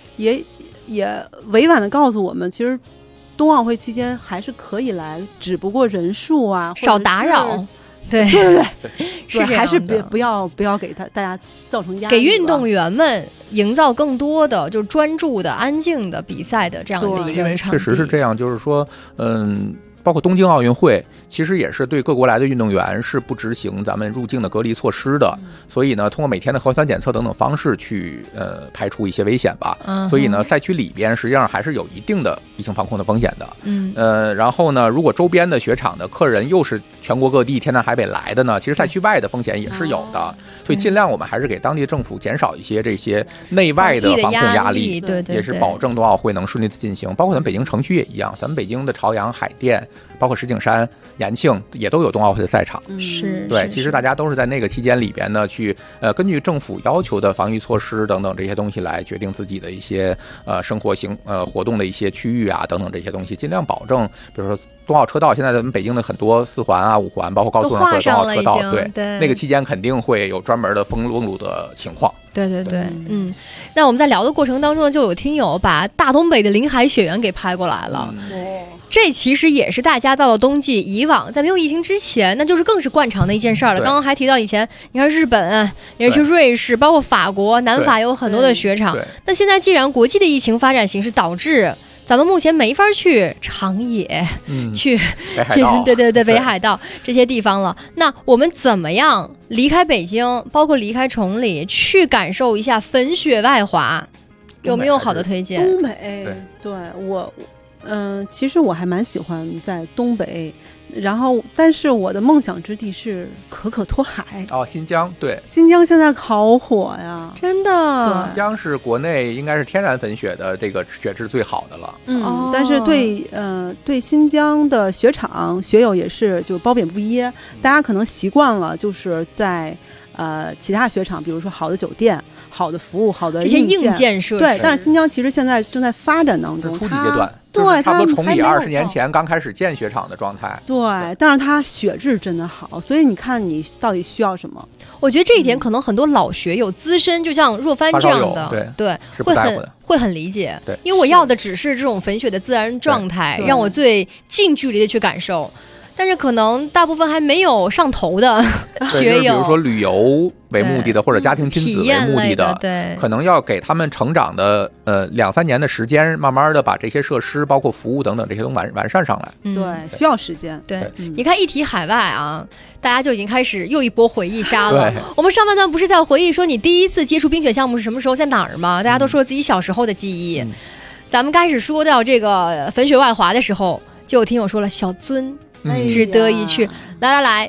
O: 委婉的告诉我们，其实冬奥会期间还是可以来，只不过人数啊
F: 少打扰。对，
O: 是还是不要给大家造成压力，
F: 给运动员们营造更多的就是专注的、安静的比赛的这样的一个场地。
N: 因为确实是这样，就是说，包括东京奥运会，其实也是对各国来的运动员是不执行咱们入境的隔离措施的，所以呢，通过每天的核酸检测等等方式去排除一些危险吧。所以呢，赛区里边实际上还是有一定的疫情防控的风险的。然后呢，如果周边的雪场的客人又是全国各地天南海北来的呢，其实赛区外的风险也是有的。所以尽量我们还是给当地政府减少一些这些内外的防控压力，也是保证冬奥会能顺利的进行。包括咱们北京城区也一样，咱们北京的朝阳、海淀，包括石景山、延庆也都有冬奥会的赛场。对，其实大家都是在那个期间里边呢，去根据政府要求的防御措施等等这些东西来决定自己的一些生活活动的一些区域啊等等这些东西，尽量保证，比如说冬奥车道，现在咱们北京的很多4环啊、5环，包括高速上会有冬奥车道，对，那个期间肯定会有专门的封路的情况。
F: 对，那我们在聊的过程当中，就有听友把大东北的临海雪原给拍过来了。这其实也是大家到了冬季，以往在没有疫情之前，那就是更是惯常的一件事儿了。刚刚还提到以前，你看日本，也是瑞士，包括法国、南法有很多的雪场。那现在既然国际的疫情发展形势导致咱们目前没法去长野，去对北海道这些地方了。那我们怎么样离开北京，包括离开崇礼，去感受一下粉雪外滑？有没有好的推荐？
O: 东北，对我。其实我还蛮喜欢在东北，然后但是我的梦想之地是可可托海。
N: 新疆，对，
O: 新疆现在好火呀，
F: 真的。
N: 新疆是国内应该是天然粉雪的这个雪质最好的了。
O: 但是对新疆的雪场雪友也是就褒贬不一，大家可能习惯了就是在其他雪场，比如说好的酒店、好的服务、好的
F: 这些硬件设施，
O: 对。但是新疆其实现在正在发展当中，
N: 初级阶段，
O: 对，
N: 差不多崇礼20年前刚开始建雪场的状态。
O: 对，但是它雪质真的好，所以你看你到底需要什么？
F: 我觉得这一点可能很多老学友资深，就像若帆这样的，对，会很理解。
N: 对，
F: 因为我要的只是这种粉雪的自然状态，让我最近距离的去感受。但是可能大部分还没有上头的学友，
N: 比如说旅游为目的的，或者家庭亲子为目的的，
F: 对，
N: 可能要给他们成长的2-3年的时间，慢慢的把这些设施，包括服务等等这些都完善上来。
O: 对，需要时间。
F: 对，你看一提海外啊，大家就已经开始又一波回忆杀了。我们上半段不是在回忆说你第一次接触冰雪项目是什么时候，在哪儿吗？大家都说自己小时候的记忆。咱们开始说到这个粉雪外滑的时候，就有听友说了小樽。值得一去。来，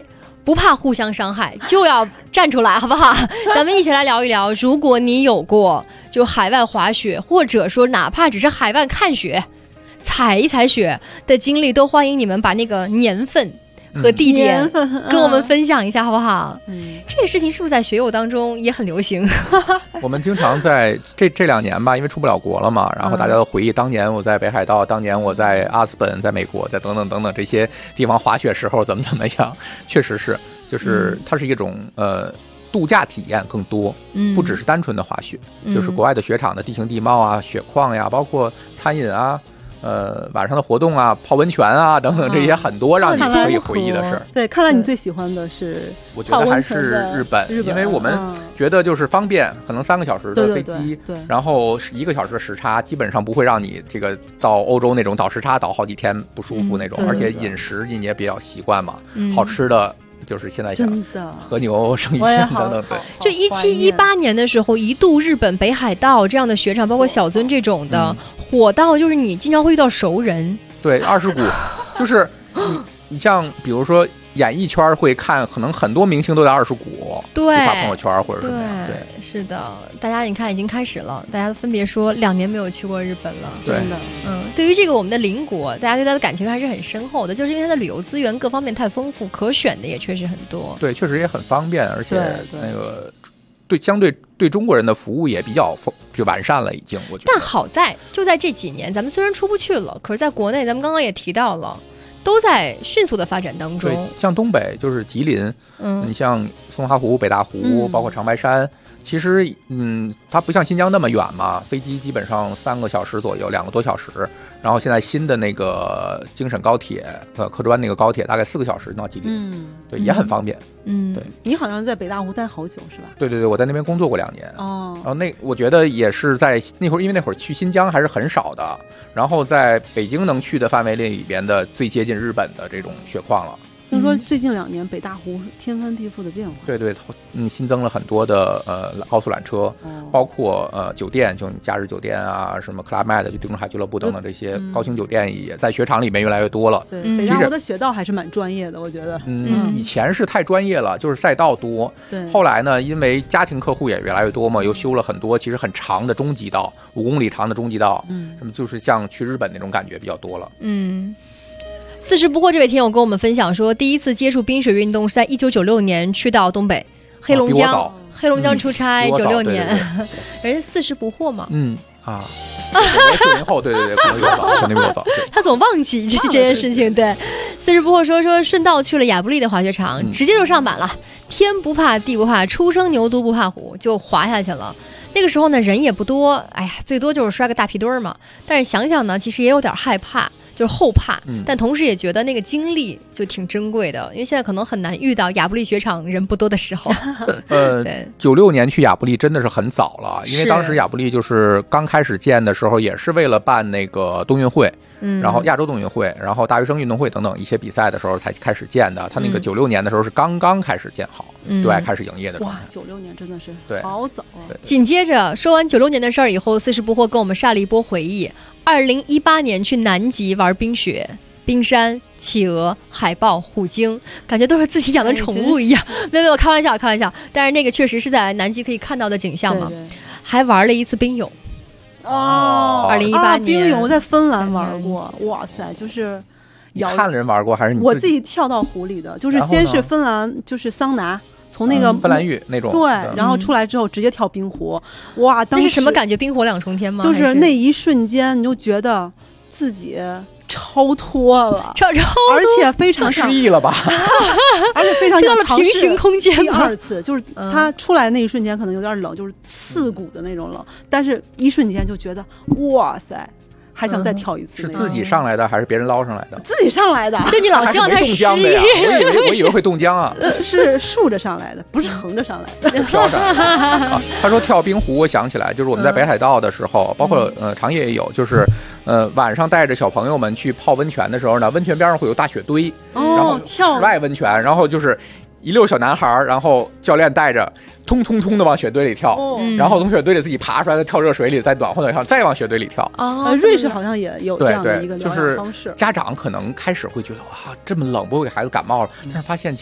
F: 不怕互相伤害，就要站出来，好不好？咱们一起来聊一聊，如果你有过就海外滑雪，或者说哪怕只是海外看雪、踩一踩雪的经历，都欢迎你们把那个年份和地点跟我们分享一下，好不好？这个事情是不是在学友当中也很流行？
N: 我们经常在这2年吧，因为出不了国了嘛，然后大家都回忆当年我在北海道，当年我在阿斯本，在美国，在等等等等这些地方滑雪时候怎么样，确实是，就是它是一种度假体验更多，不只是单纯的滑雪，就是国外的雪场的地形地貌啊、雪况呀，包括餐饮啊。晚上的活动啊，泡温泉啊等等，这些很多让你可以回忆的事。
O: 对，看来你最喜欢的是
N: 我觉得还是日本，因为我们觉得就是方便，可能3个小时的飞机，然后1个小时的时差，基本上不会让你这个到欧洲那种倒时差倒好几天不舒服那种，而且饮食你也比较习惯嘛，好吃的。就是现在想和牛、生鱼片等等，对。
F: 就17、18年的时候，一度日本北海道这样的雪场，包括小樽这种的，火到就是你经常会遇到熟人。
N: 对，20股，就是你像比如说演艺圈会看，可能很多明星都在20股，
F: 对，
N: 发朋友圈或者什么样，对，
F: 是的，大家你看已经开始了，大家分别说2年没有去过日本了，
N: 真
O: 的，
F: 对于这个我们的邻国，大家对它的感情还是很深厚的，就是因为它的旅游资源各方面太丰富，可选的也确实很多，
N: 对，确实也很方便，而且那个相对对中国人的服务也比较完善了，已经我觉得。
F: 但好在就在这几年，咱们虽然出不去了，可是在国内，咱们刚刚也提到了。都在迅速的发展当中。
N: 对，像东北就是吉林，你像松花湖、北大湖，包括长白山，其实它不像新疆那么远嘛，飞机基本上3个小时左右，2个多小时。然后现在新的那个京沈高铁，客专那个高铁大概4个小时到吉林，对，也很方便。对。
O: 你好像在北大湖待好久是吧？
N: 对，我在那边工作过2年。哦。然后我觉得也是在那会儿，因为那会儿去新疆还是很少的，然后在北京能去的范围里边的最接近日本的这种雪况了。
O: 听说最近2年北大湖天翻地覆的变化。
N: 对，新增了很多的高速缆车，包括酒店，就假日酒店啊，什么 Club Med 就地中海俱乐部等等这些高星酒店也在雪场里面越来越多了。
O: 对，北大湖的雪道还是蛮专业的，我觉得。
N: 以前是太专业了，就是赛道多。对。后来呢，因为家庭客户也越来越多嘛，又修了很多其实很长的中级道，5公里长的中级道，什么就是像去日本那种感觉比较多了。
F: 四十不惑这位听友跟我们分享说，第一次接触冰雪运动是在1996年去到东北黑龙江出差，96年，人家40不惑嘛。
N: 我90后，对，可能比我早，
F: 他总忘记这件事情。对，40不惑说顺道去了亚布力的滑雪场，直接就上板了，天不怕地不怕，初生牛犊不怕虎，就滑下去了。那个时候呢，人也不多，哎呀，最多就是摔个大屁墩儿嘛。但是想想呢，其实也有点害怕。就是后怕，但同时也觉得那个经历就挺珍贵的，因为现在可能很难遇到亚布力雪场人不多的时候。
N: 对，96年去亚布力真的是很早了，因为当时亚布力就是刚开始建的时候，也是为了办那个冬运会，然后亚洲冬运会，然后大学生运动会等等一些比赛的时候才开始建的。他那个96年的时候是刚刚开始建好，对外开始营业的。
O: 哇，96年真的是好早啊！
F: 紧接着说完96年的事儿以后，40不惑跟我们晒了一波回忆。2018年去南极玩冰雪、冰山、企鹅、海豹、虎鲸，感觉都是自己养的宠物一样。没有，开玩笑。但是那个确实是在南极可以看到的景象嘛。还玩了一次冰泳。2018年
O: 冰泳我在芬兰玩过，哇塞，就是
N: 你看人玩过还是你
O: 我自己跳到湖里的？就是先是芬兰，就是桑拿。从那个
N: 芬兰浴那种，
O: 对，然后出来之后直接跳冰湖，哇！当时
F: 那是什么感觉？冰火两重天吗？
O: 就是那一瞬间，你就觉得自己超脱了，而且非常
N: 失忆了吧？
O: 而且非常
F: 到了平行空间。
O: 第2次就是他出来那一瞬间可能有点冷，就是刺骨的那种冷，但是一瞬间就觉得哇塞！还想再跳一次，
N: 是自己上来的还是别人捞上来的？
O: 自己上来的，
F: 就你老希望他
N: 是冻僵的呀？我以为会冻僵啊，
O: 是竖着上来的，不是横着上来的，
N: 飘上来。他说跳冰湖，我想起来，就是我们在北海道的时候，包括长野也有，就是晚上带着小朋友们去泡温泉的时候呢，温泉边上会有大雪堆，然后室外温泉，然后就是一溜小男孩，然后教练带着。通的往雪堆里跳，然后从雪堆里自己爬出来，再跳热水里，再暖和的上，再往雪堆里跳。
O: 瑞士好像也有这样的一个疗养方式。
N: 家长可能开始会觉得哇，这么冷，不会给孩子感冒了。但是发现其实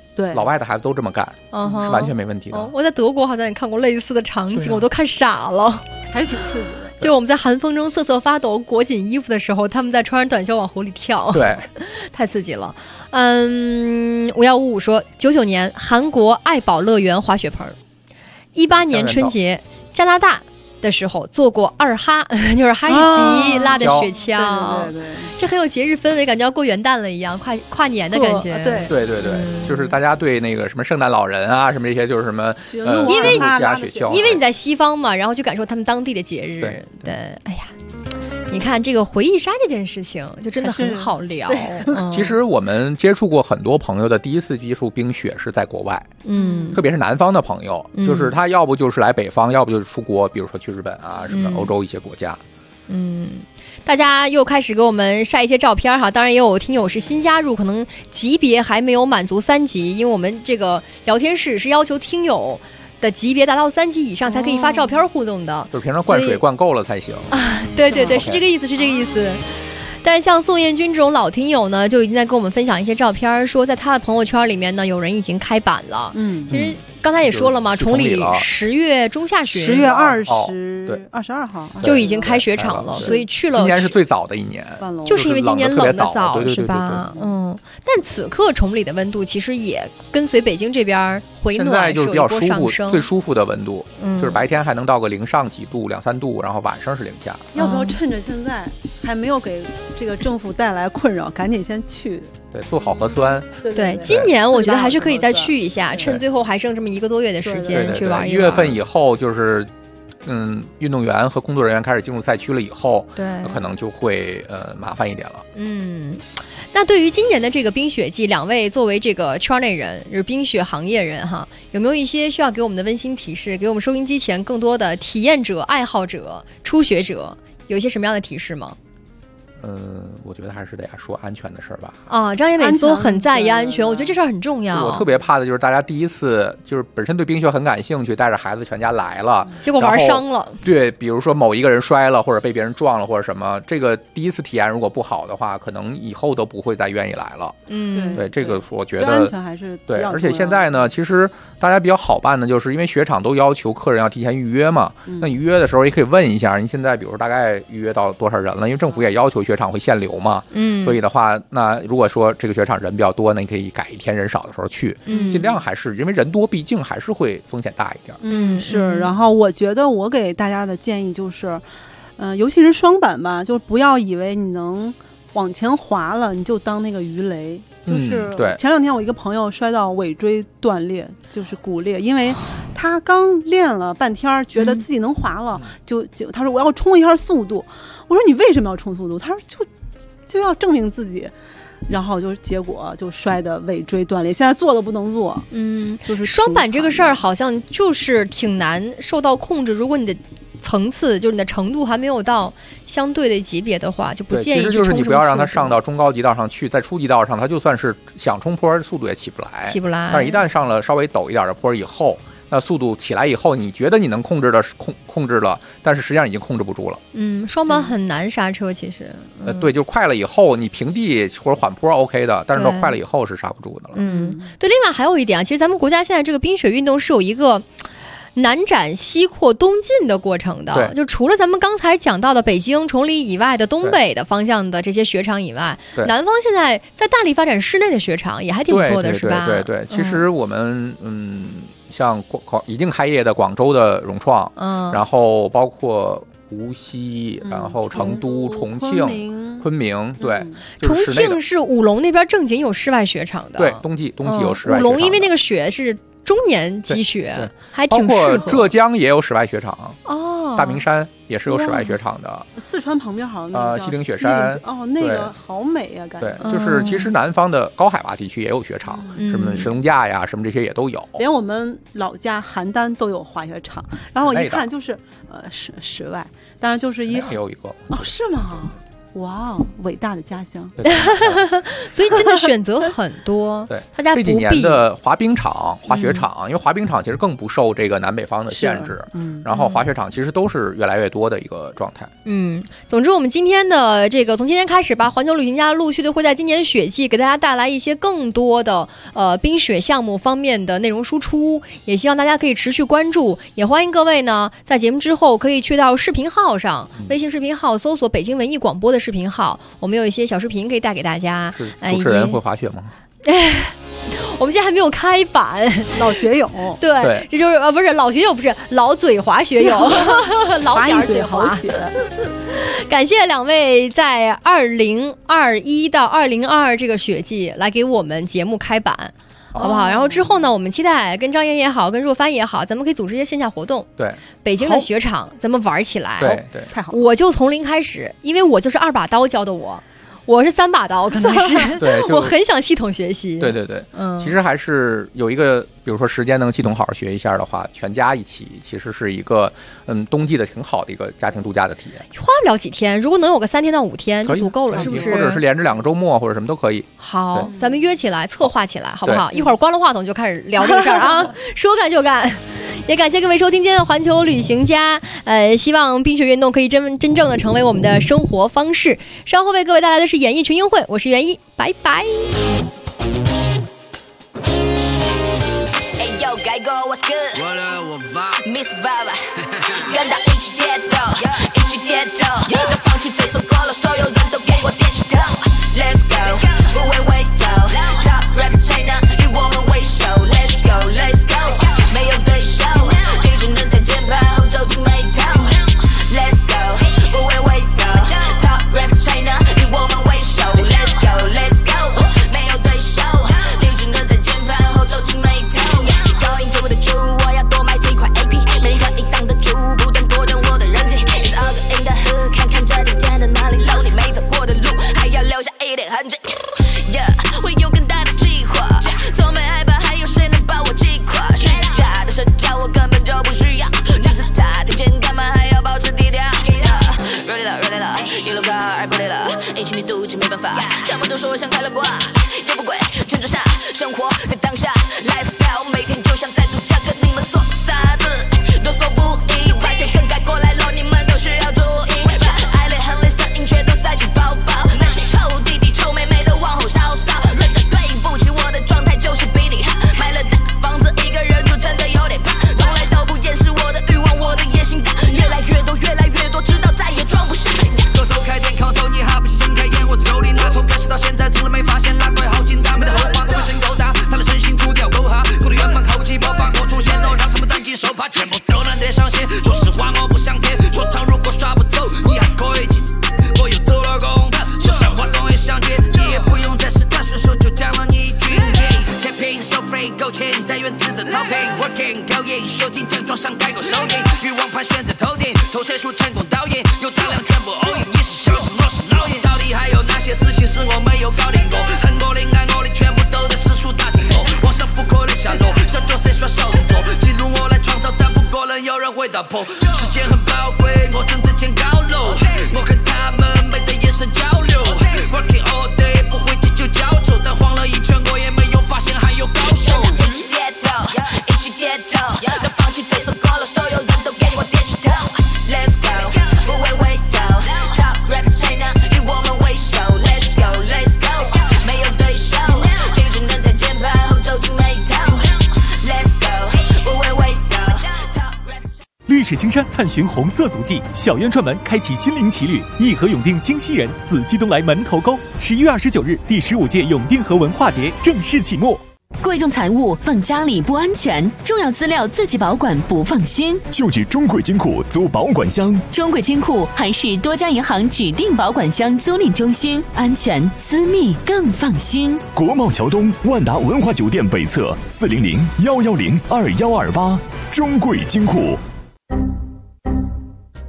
O: 对，
N: 老外的孩子都这么干，是完全没问题的。
F: 我在德国好像也看过类似的场景，我都看傻了，
O: 还是挺刺激的。
F: 就我们在寒风中瑟瑟发抖裹紧衣服的时候，他们在穿着短袖往湖里跳，
N: 对，
F: 太刺激了。5155说，99年韩国爱宝乐园滑雪棚，18年春节加拿大的时候做过2哈，就是哈士奇拉的雪橇，
O: 对，
F: 这很有节日氛围，感觉要过元旦了一样，跨年的感觉。
N: 对，就是大家对那个什么圣诞老人啊，什么这些就是什么
F: 因为
N: 雪橇，
F: 因为你在西方嘛，然后去感受他们当地的节日。对，哎呀。你看这个回忆杀这件事情，就真的很好聊。
N: 其实我们接触过很多朋友的第一次接触冰雪是在国外，特别是南方的朋友，就是他要不就是来北方，要不就是出国，比如说去日本啊，什么欧洲一些国家。
F: 大家又开始给我们晒一些照片哈，当然也有听友是新加入，可能级别还没有满足3级，因为我们这个聊天室是要求听友的级别达到3级以上才可以发照片互动的，
N: 就是平常灌水灌够了才行
F: 啊。对，是这个意思。但是像宋彦军这种老听友呢，就已经在跟我们分享一些照片，说在他的朋友圈里面呢，有人已经开板了。其实刚才也说了嘛，崇礼10月中下旬
O: ，10月22号
F: 就已经开雪场了，所以去了。
N: 今年是最早的一年，
F: 就是因为今年冷的早，
N: 是
F: 吧？但此刻崇礼的温度其实也跟随北京这边回暖，
N: 现在就是比较舒服，
F: 最
N: 舒服的温度，就是白天还能到个0上几度2-3度，然后晚上是0下。
O: 要不要趁着现在还没有给这个政府带来困扰，赶紧先去？
N: 对，做好核酸。
F: 对，今年我觉得还是可以再去一下，趁最后还剩这么1个多月的时间去玩一玩。
N: 1月份以后就是运动员和工作人员开始进入赛区了以后，
F: 对，
N: 可能就会麻烦一点了。
F: 那对于今年的这个冰雪季，2位作为这个圈内人，就是冰雪行业人哈，有没有一些需要给我们的温馨提示，给我们收音机前更多的体验者、爱好者、初学者，有一些什么样的提示吗？
N: 我觉得还是得说安全的事儿吧。
F: 张也每次都很在意安全，我觉得这事儿很重要。
N: 我特别怕的就是大家第一次就是本身对冰雪很感兴趣，带着孩子全家来了，
F: 结果玩伤了。
N: 对，比如说某一个人摔了，或者被别人撞了，或者什么，这个第一次体验如果不好的话，可能以后都不会再愿意来了。对，这个我觉得
O: 安全还是
N: 对。而且现在呢，其实大家比较好办的，就是因为雪场都要求客人要提前预约嘛。那你预约的时候也可以问一下，你现在比如说大概预约到多少人了？因为政府也要求雪场会限流嘛。所以的话，那如果说这个雪场人比较多，那你可以改一天人少的时候去，尽量还是因为人多，毕竟还是会风险大一点。
O: 是。然后我觉得我给大家的建议就是，尤其是双板吧，就是不要以为你能往前滑了，你就当那个鱼雷。就是前2天我一个朋友摔到尾椎断裂，就是骨裂，因为他刚练了半天，觉得自己能滑了，就他说我要冲一下速度。我说你为什么要冲速度？他说就要证明自己，然后结果就摔得尾椎断裂，现在坐都不能坐。就是
F: 双板这个事儿好像就是挺难受到控制，如果你的层次就是你的程度还没有到相对的级别的话，就不建议去冲。
N: 其实就是你不要让它上到中高级道上去，在初级道上，它就算是想冲坡，速度也起不来。但是一旦上了稍微陡一点的坡以后，那速度起来以后，你觉得你能控制了，但是实际上已经控制不住了。
F: 双板很难刹车，其实。
N: 对，就快了以后，你平地或者缓坡 OK 的，但是到快了以后是刹不住的了。
F: 对。另外还有一点啊，其实咱们国家现在这个冰雪运动是有一个南展西扩东进的过程的，就除了咱们刚才讲到的北京崇礼以外的东北的方向的这些雪场以外，南方现在在大力发展室内的雪场也还挺不错的，是吧？
N: 对，其实我们像已经开业的广州的融创，然后包括无锡，然后成都、重庆、昆明，对，
F: 重庆是武隆那边正经有室外雪场的，
N: 对，冬季有室外雪场。
F: 武隆因为那个雪是中年积雪，还挺
N: 适合。
F: 包
N: 括浙江也有室外雪场大明山也是有室外雪场的。
O: 四川旁边好像
N: 西岭雪山
O: 那个好美呀，感觉。
N: 对，就是其实南方的高海拔地区也有雪场，什么神农架呀，什么这些也都有。
O: 连我们老家邯郸都有滑雪场，然后我一看就是室外，当然就是
N: 还有一个
O: 是吗？ 哇，伟大的家乡！
F: 所以真的选择很多。
N: 对，
F: 大家
N: 这几年的滑冰场、滑雪场，因为滑冰场其实更不受这个南北方的限制，然后滑雪场其实都是越来越多的一个状态。
F: 总之我们今天的这个从今天开始吧，环球旅行家陆续的会在今年雪季给大家带来一些更多的冰雪项目方面的内容输出，也希望大家可以持续关注，也欢迎各位呢在节目之后可以去到视频号上，微信视频号搜索北京文艺广播的视频号，我们有一些小视频可以带给大家。
N: 主持人会滑雪吗？
F: 我们现在还没有开板，
O: 老学友，
F: 对，这就是不是老学友，不是老嘴滑学友，老点嘴滑雪。感谢两位在2021到2022这个雪季来给我们节目开板。好不好？然后之后呢，我们期待跟张岩也好，跟若帆也好，咱们可以组织一些线下活动。
N: 对，
F: 北京的雪场咱们玩起来。
N: 对，
O: 太好了。
F: 我就从零开始，因为我就是2把刀教的我是3把刀，可能是。
N: 对，
F: 我很想系统学习。
N: 对，其实还是有一个，比如说时间能系统好好学一下的话，全家一起，其实是一个冬季的挺好的一个家庭度假的体验。
F: 花不了几天，如果能有个3天到5天就足够了，是不是？
N: 或者是连着2个周末或者什么都可以。
F: 好，咱们约起来，策划起来，好不好？一会儿关了话筒就开始聊这个事儿啊，说干就干。也感谢各位收听今天的环球旅行家，希望冰雪运动可以真正的成为我们的生活方式。稍后为各位带来的是演艺群英会，我是袁一，拜拜。
B: 改过 What's good？ Miss Baba， 跟到一起跌倒，一起跌倒，都放弃飞走过了，所有人都给我点起头。Let's go， 不会回头 ，Top Rap China 以我们为首 ，Let's go，Let's go， 没有对手，一直能在键盘后走进眉头。Let's go， 不会回头 ，Top Rap China 以我们为首 ，Let's go，Let's go， 没有对手，一直能在键盘后走进眉头。我的主，我要多买几块 AP， 每一块一挡得住，不断拓展我的人气。It's all good in the hood， 看看这里见的哪里路，你没走过的路，还要留下一点痕迹。Yeah， 我有更大的计划，从没害怕，还有谁能把我击垮？虚假的社交我根本就不需要，只是他提前干嘛还要保持低调。Ready 了，一路高二不累了，一起你赌气没办法，他们都说想开了挂，也不贵，全桌下，生活在当下 ，lifestyle 每天就像在。跟你们说啥子都说不意外，钱更改过来了，你们都需要注意。把爱累很累声音全都塞进包包，那些臭弟弟臭妹妹都往后稍稍。真的对不起，我的状态就是比你好。买了大房子，一个人住真的有点怕，从来都不掩饰我的欲望，我的野心大，越来越多，越来越多，直到再也装不下。
T: 走走开店靠走，你还不是先开眼？我手里拿，从开始到现在，从来没发现那对好心大，没的后话都会深够大，他的真心除掉够哈，够的远方口气爆发。手帕全部都能得上线，说实话我不想贴，说唱如果耍不走，你还可以记，我又做了功德，说想活动也想接，你也不用再试探，顺手就讲了你一句 Campaign so free， 够钱在原子的草坪 ，Working 高音，手进奖状上盖过手印，欲望盘旋在头顶，抽血术成功导演，有大量全部 all in， 你是小子我是老鹰，到底还有哪些事情是我没有搞定过？恨我的爱我的全部都在四处打听我，往上不可能下落，小酒谁说小动作，记录我来创造，但不可能有人会打破。时间很宝贵，我正在前高楼，我和他们没得眼神交流。Working all day， 不会急就交愁，但晃了一圈我也没有发现还有高手。
B: 一起跌倒，一起跌倒，都放弃飞走过了，所有人都给我点起头。Let's go， 不会回头 ，Top Rap China 以我们为首 ，Let's go，Let's go， 没有对手，一直能在键盘后走进眉头。Let's go， 不会回头。
R: 绿水青山探寻红色足迹，小院串门开启心灵奇旅，颐和永定京西人，紫气东来门头沟。11月29日，第15届永定河文化节正式启幕。
U: 贵重财物放家里不安全，重要资料自己保管不放心，
R: 就去中贵金库租保管箱。
U: 中贵金库还是多家银行指定保管箱租赁中心，安全私密更放心。
R: 国贸桥东万达文华酒店北侧400-110-2128，中贵金库。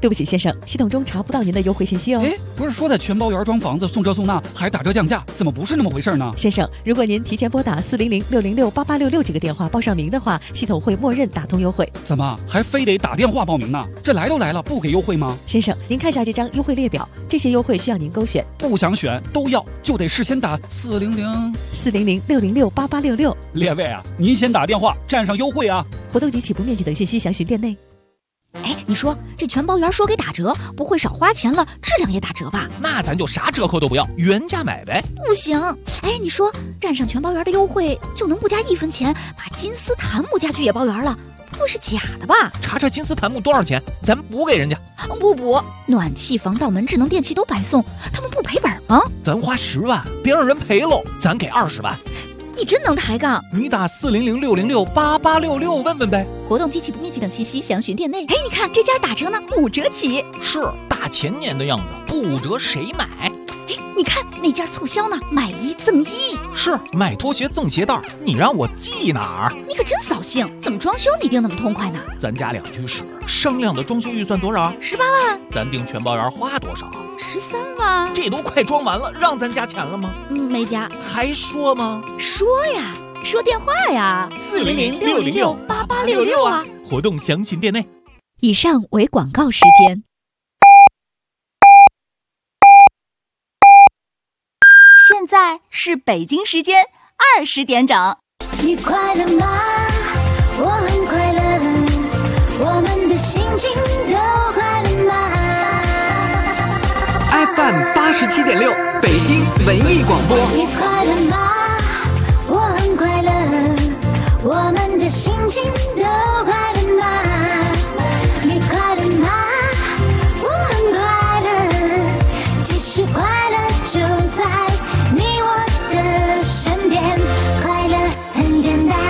S: 对不起，先生，系统中查不到您的优惠信息哦。
E: 哎，不是说在全包园装房子送这送那还打折降价，怎么不是那么回事呢？
S: 先生，如果您提前拨打400-606-8866这个电话报上名的话，系统会默认打通优惠。
E: 怎么还非得打电话报名呢？这来都来了，不给优惠吗？
S: 先生，您看一下这张优惠列表，这些优惠需要您勾选。
E: 不想选都要，就得事先打
S: 400-606-8866。
E: 列位啊，您先打电话占上优惠啊！
S: 活动及起步面积等信息详询店内。
D: 哎，你说这全包园说给打折，不会少花钱了，质量也打折吧？
V: 那咱就啥折扣都不要，原价买呗。
D: 不行，哎，你说占上全包园的优惠，就能不加1分钱把金丝檀木家具也包园了？不会是假的吧？
V: 查查金丝檀木多少钱，咱补给人家。
D: 不补，暖气、防盗门、智能电器都白送，他们不赔本吗？
V: 咱花10万，别让人赔喽，咱给20万。
D: 你真能抬杠！
V: 你打400-606-8866问问呗。
D: 活动及起步面积等信息详询店内。哎，你看这家打折呢，5折起。
V: 是大前年的样子，不5折谁买？
D: 哎，你看那家促销呢，买1赠1。
V: 是买拖鞋赠鞋带，你让我记哪儿？
D: 你可真扫兴！怎么装修你定那么痛快呢？
V: 咱家2居室，商量的装修预算多少
D: ？18万。
V: 咱订全包园花多少
D: ？13万。
V: 这都快装完了，让咱加钱了吗？
D: 没加。
V: 还说吗？
D: 说呀，说电话呀，400-606-8866啊。
V: 活动详询店内。
D: 以上为广告时间。
A: 现在是北京时间20点整。
B: 你快乐吗？我很快乐，我们的心情都快乐吗
E: ？FM 87.6，北京文艺广播。
B: 你快乐吗？我很快乐，我们的心情都快乐吗？你快乐吗？我很快乐，其实快乐就在你我的身边，快乐很简单。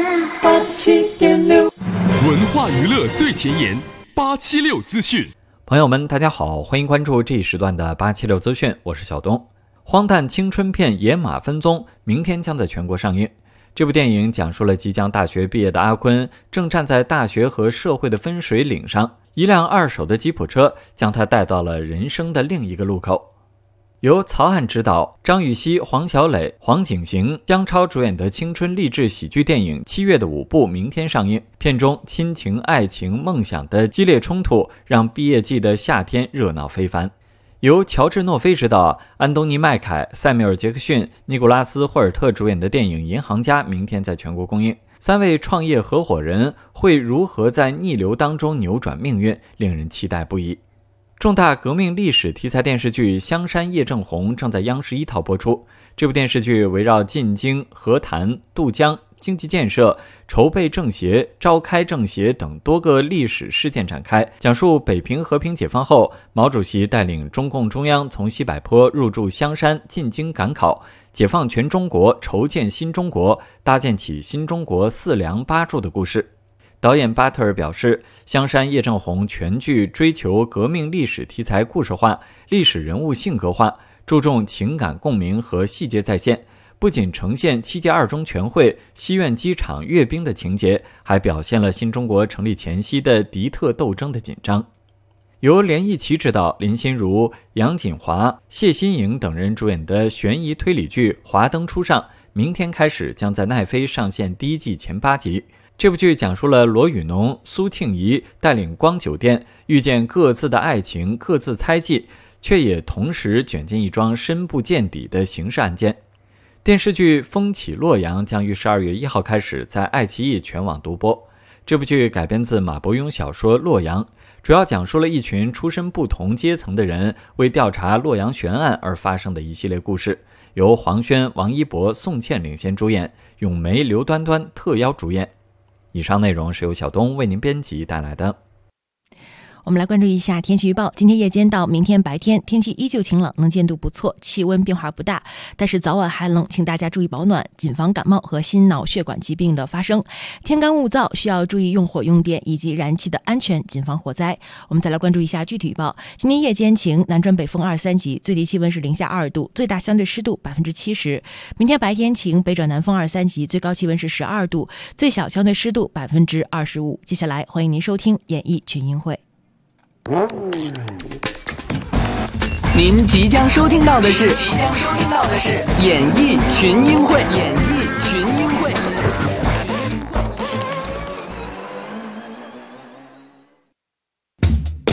R: 87.6，文化娱乐最前沿，876资讯。
W: 朋友们，大家好，欢迎关注这一时段的876资讯，我是小东。荒诞青春片《野马分鬃》明天将在全国上映。这部电影讲述了即将大学毕业的阿坤，正站在大学和社会的分水岭上，一辆二手的吉普车将他带到了人生的另一个路口。由曹岸执导，张雨绮、黄小磊、黄景行、姜超主演的青春励志喜剧电影《7月的舞步》明天上映。片中亲情、爱情、梦想的激烈冲突，让毕业季的夏天热闹非凡。由乔治·诺菲执导，安东尼·麦凯、塞缪尔·杰克逊、尼古拉斯·霍尔特主演的电影《银行家》明天在全国公映。3位创业合伙人会如何在逆流当中扭转命运，令人期待不已。重大革命历史题材电视剧《香山叶正红》正在央视1套播出。这部电视剧围绕进京、和谈、渡江、经济建设、筹备政协、召开政协等多个历史事件展开，讲述北平和平解放后，毛主席带领中共中央从西柏坡入驻香山，进京赶考，解放全中国，筹建新中国，搭建起新中国4梁8柱的故事。导演巴特尔表示，香山叶正红全剧追求革命历史题材故事化、历史人物性格化，注重情感共鸣和细节再现，不仅呈现7届2中全会、西苑机场阅兵的情节，还表现了新中国成立前夕的敌特斗争的紧张。由连奕琦执导，林心如、杨锦华、谢欣颖等人主演的悬疑推理剧《华灯初上》，明天开始将在奈飞上线第1季前8集。这部剧讲述了罗宇农、苏庆怡带领光酒店遇见各自的爱情，各自猜忌，却也同时卷进一桩深不见底的刑事案件。电视剧《风起洛阳》将于12月1号开始在爱奇艺全网独播。这部剧改编自马伯庸小说《洛阳》，主要讲述了一群出身不同阶层的人为调查洛阳悬案而发生的一系列故事，由黄轩、王一博、宋茜领衔主演，咏梅、刘端端特邀主演。以上内容是由小东为您编辑带来的。
X: 我们来关注一下天气预报。今天夜间到明天白天，天气依旧晴朗，能见度不错，气温变化不大，但是早晚寒冷，请大家注意保暖，谨防感冒和心脑血管疾病的发生。天干物燥，需要注意用火用电以及燃气的安全，谨防火灾。我们再来关注一下具体预报。今天夜间晴，南转北风2、3级，最低气温是零下2度，最大相对湿度70%。明天白天晴，北转南风2、3级，最高气温是12度，最小相对湿度25%。接下来欢迎您收听演艺群英会。
C: 您即将收听到的是演艺群英会。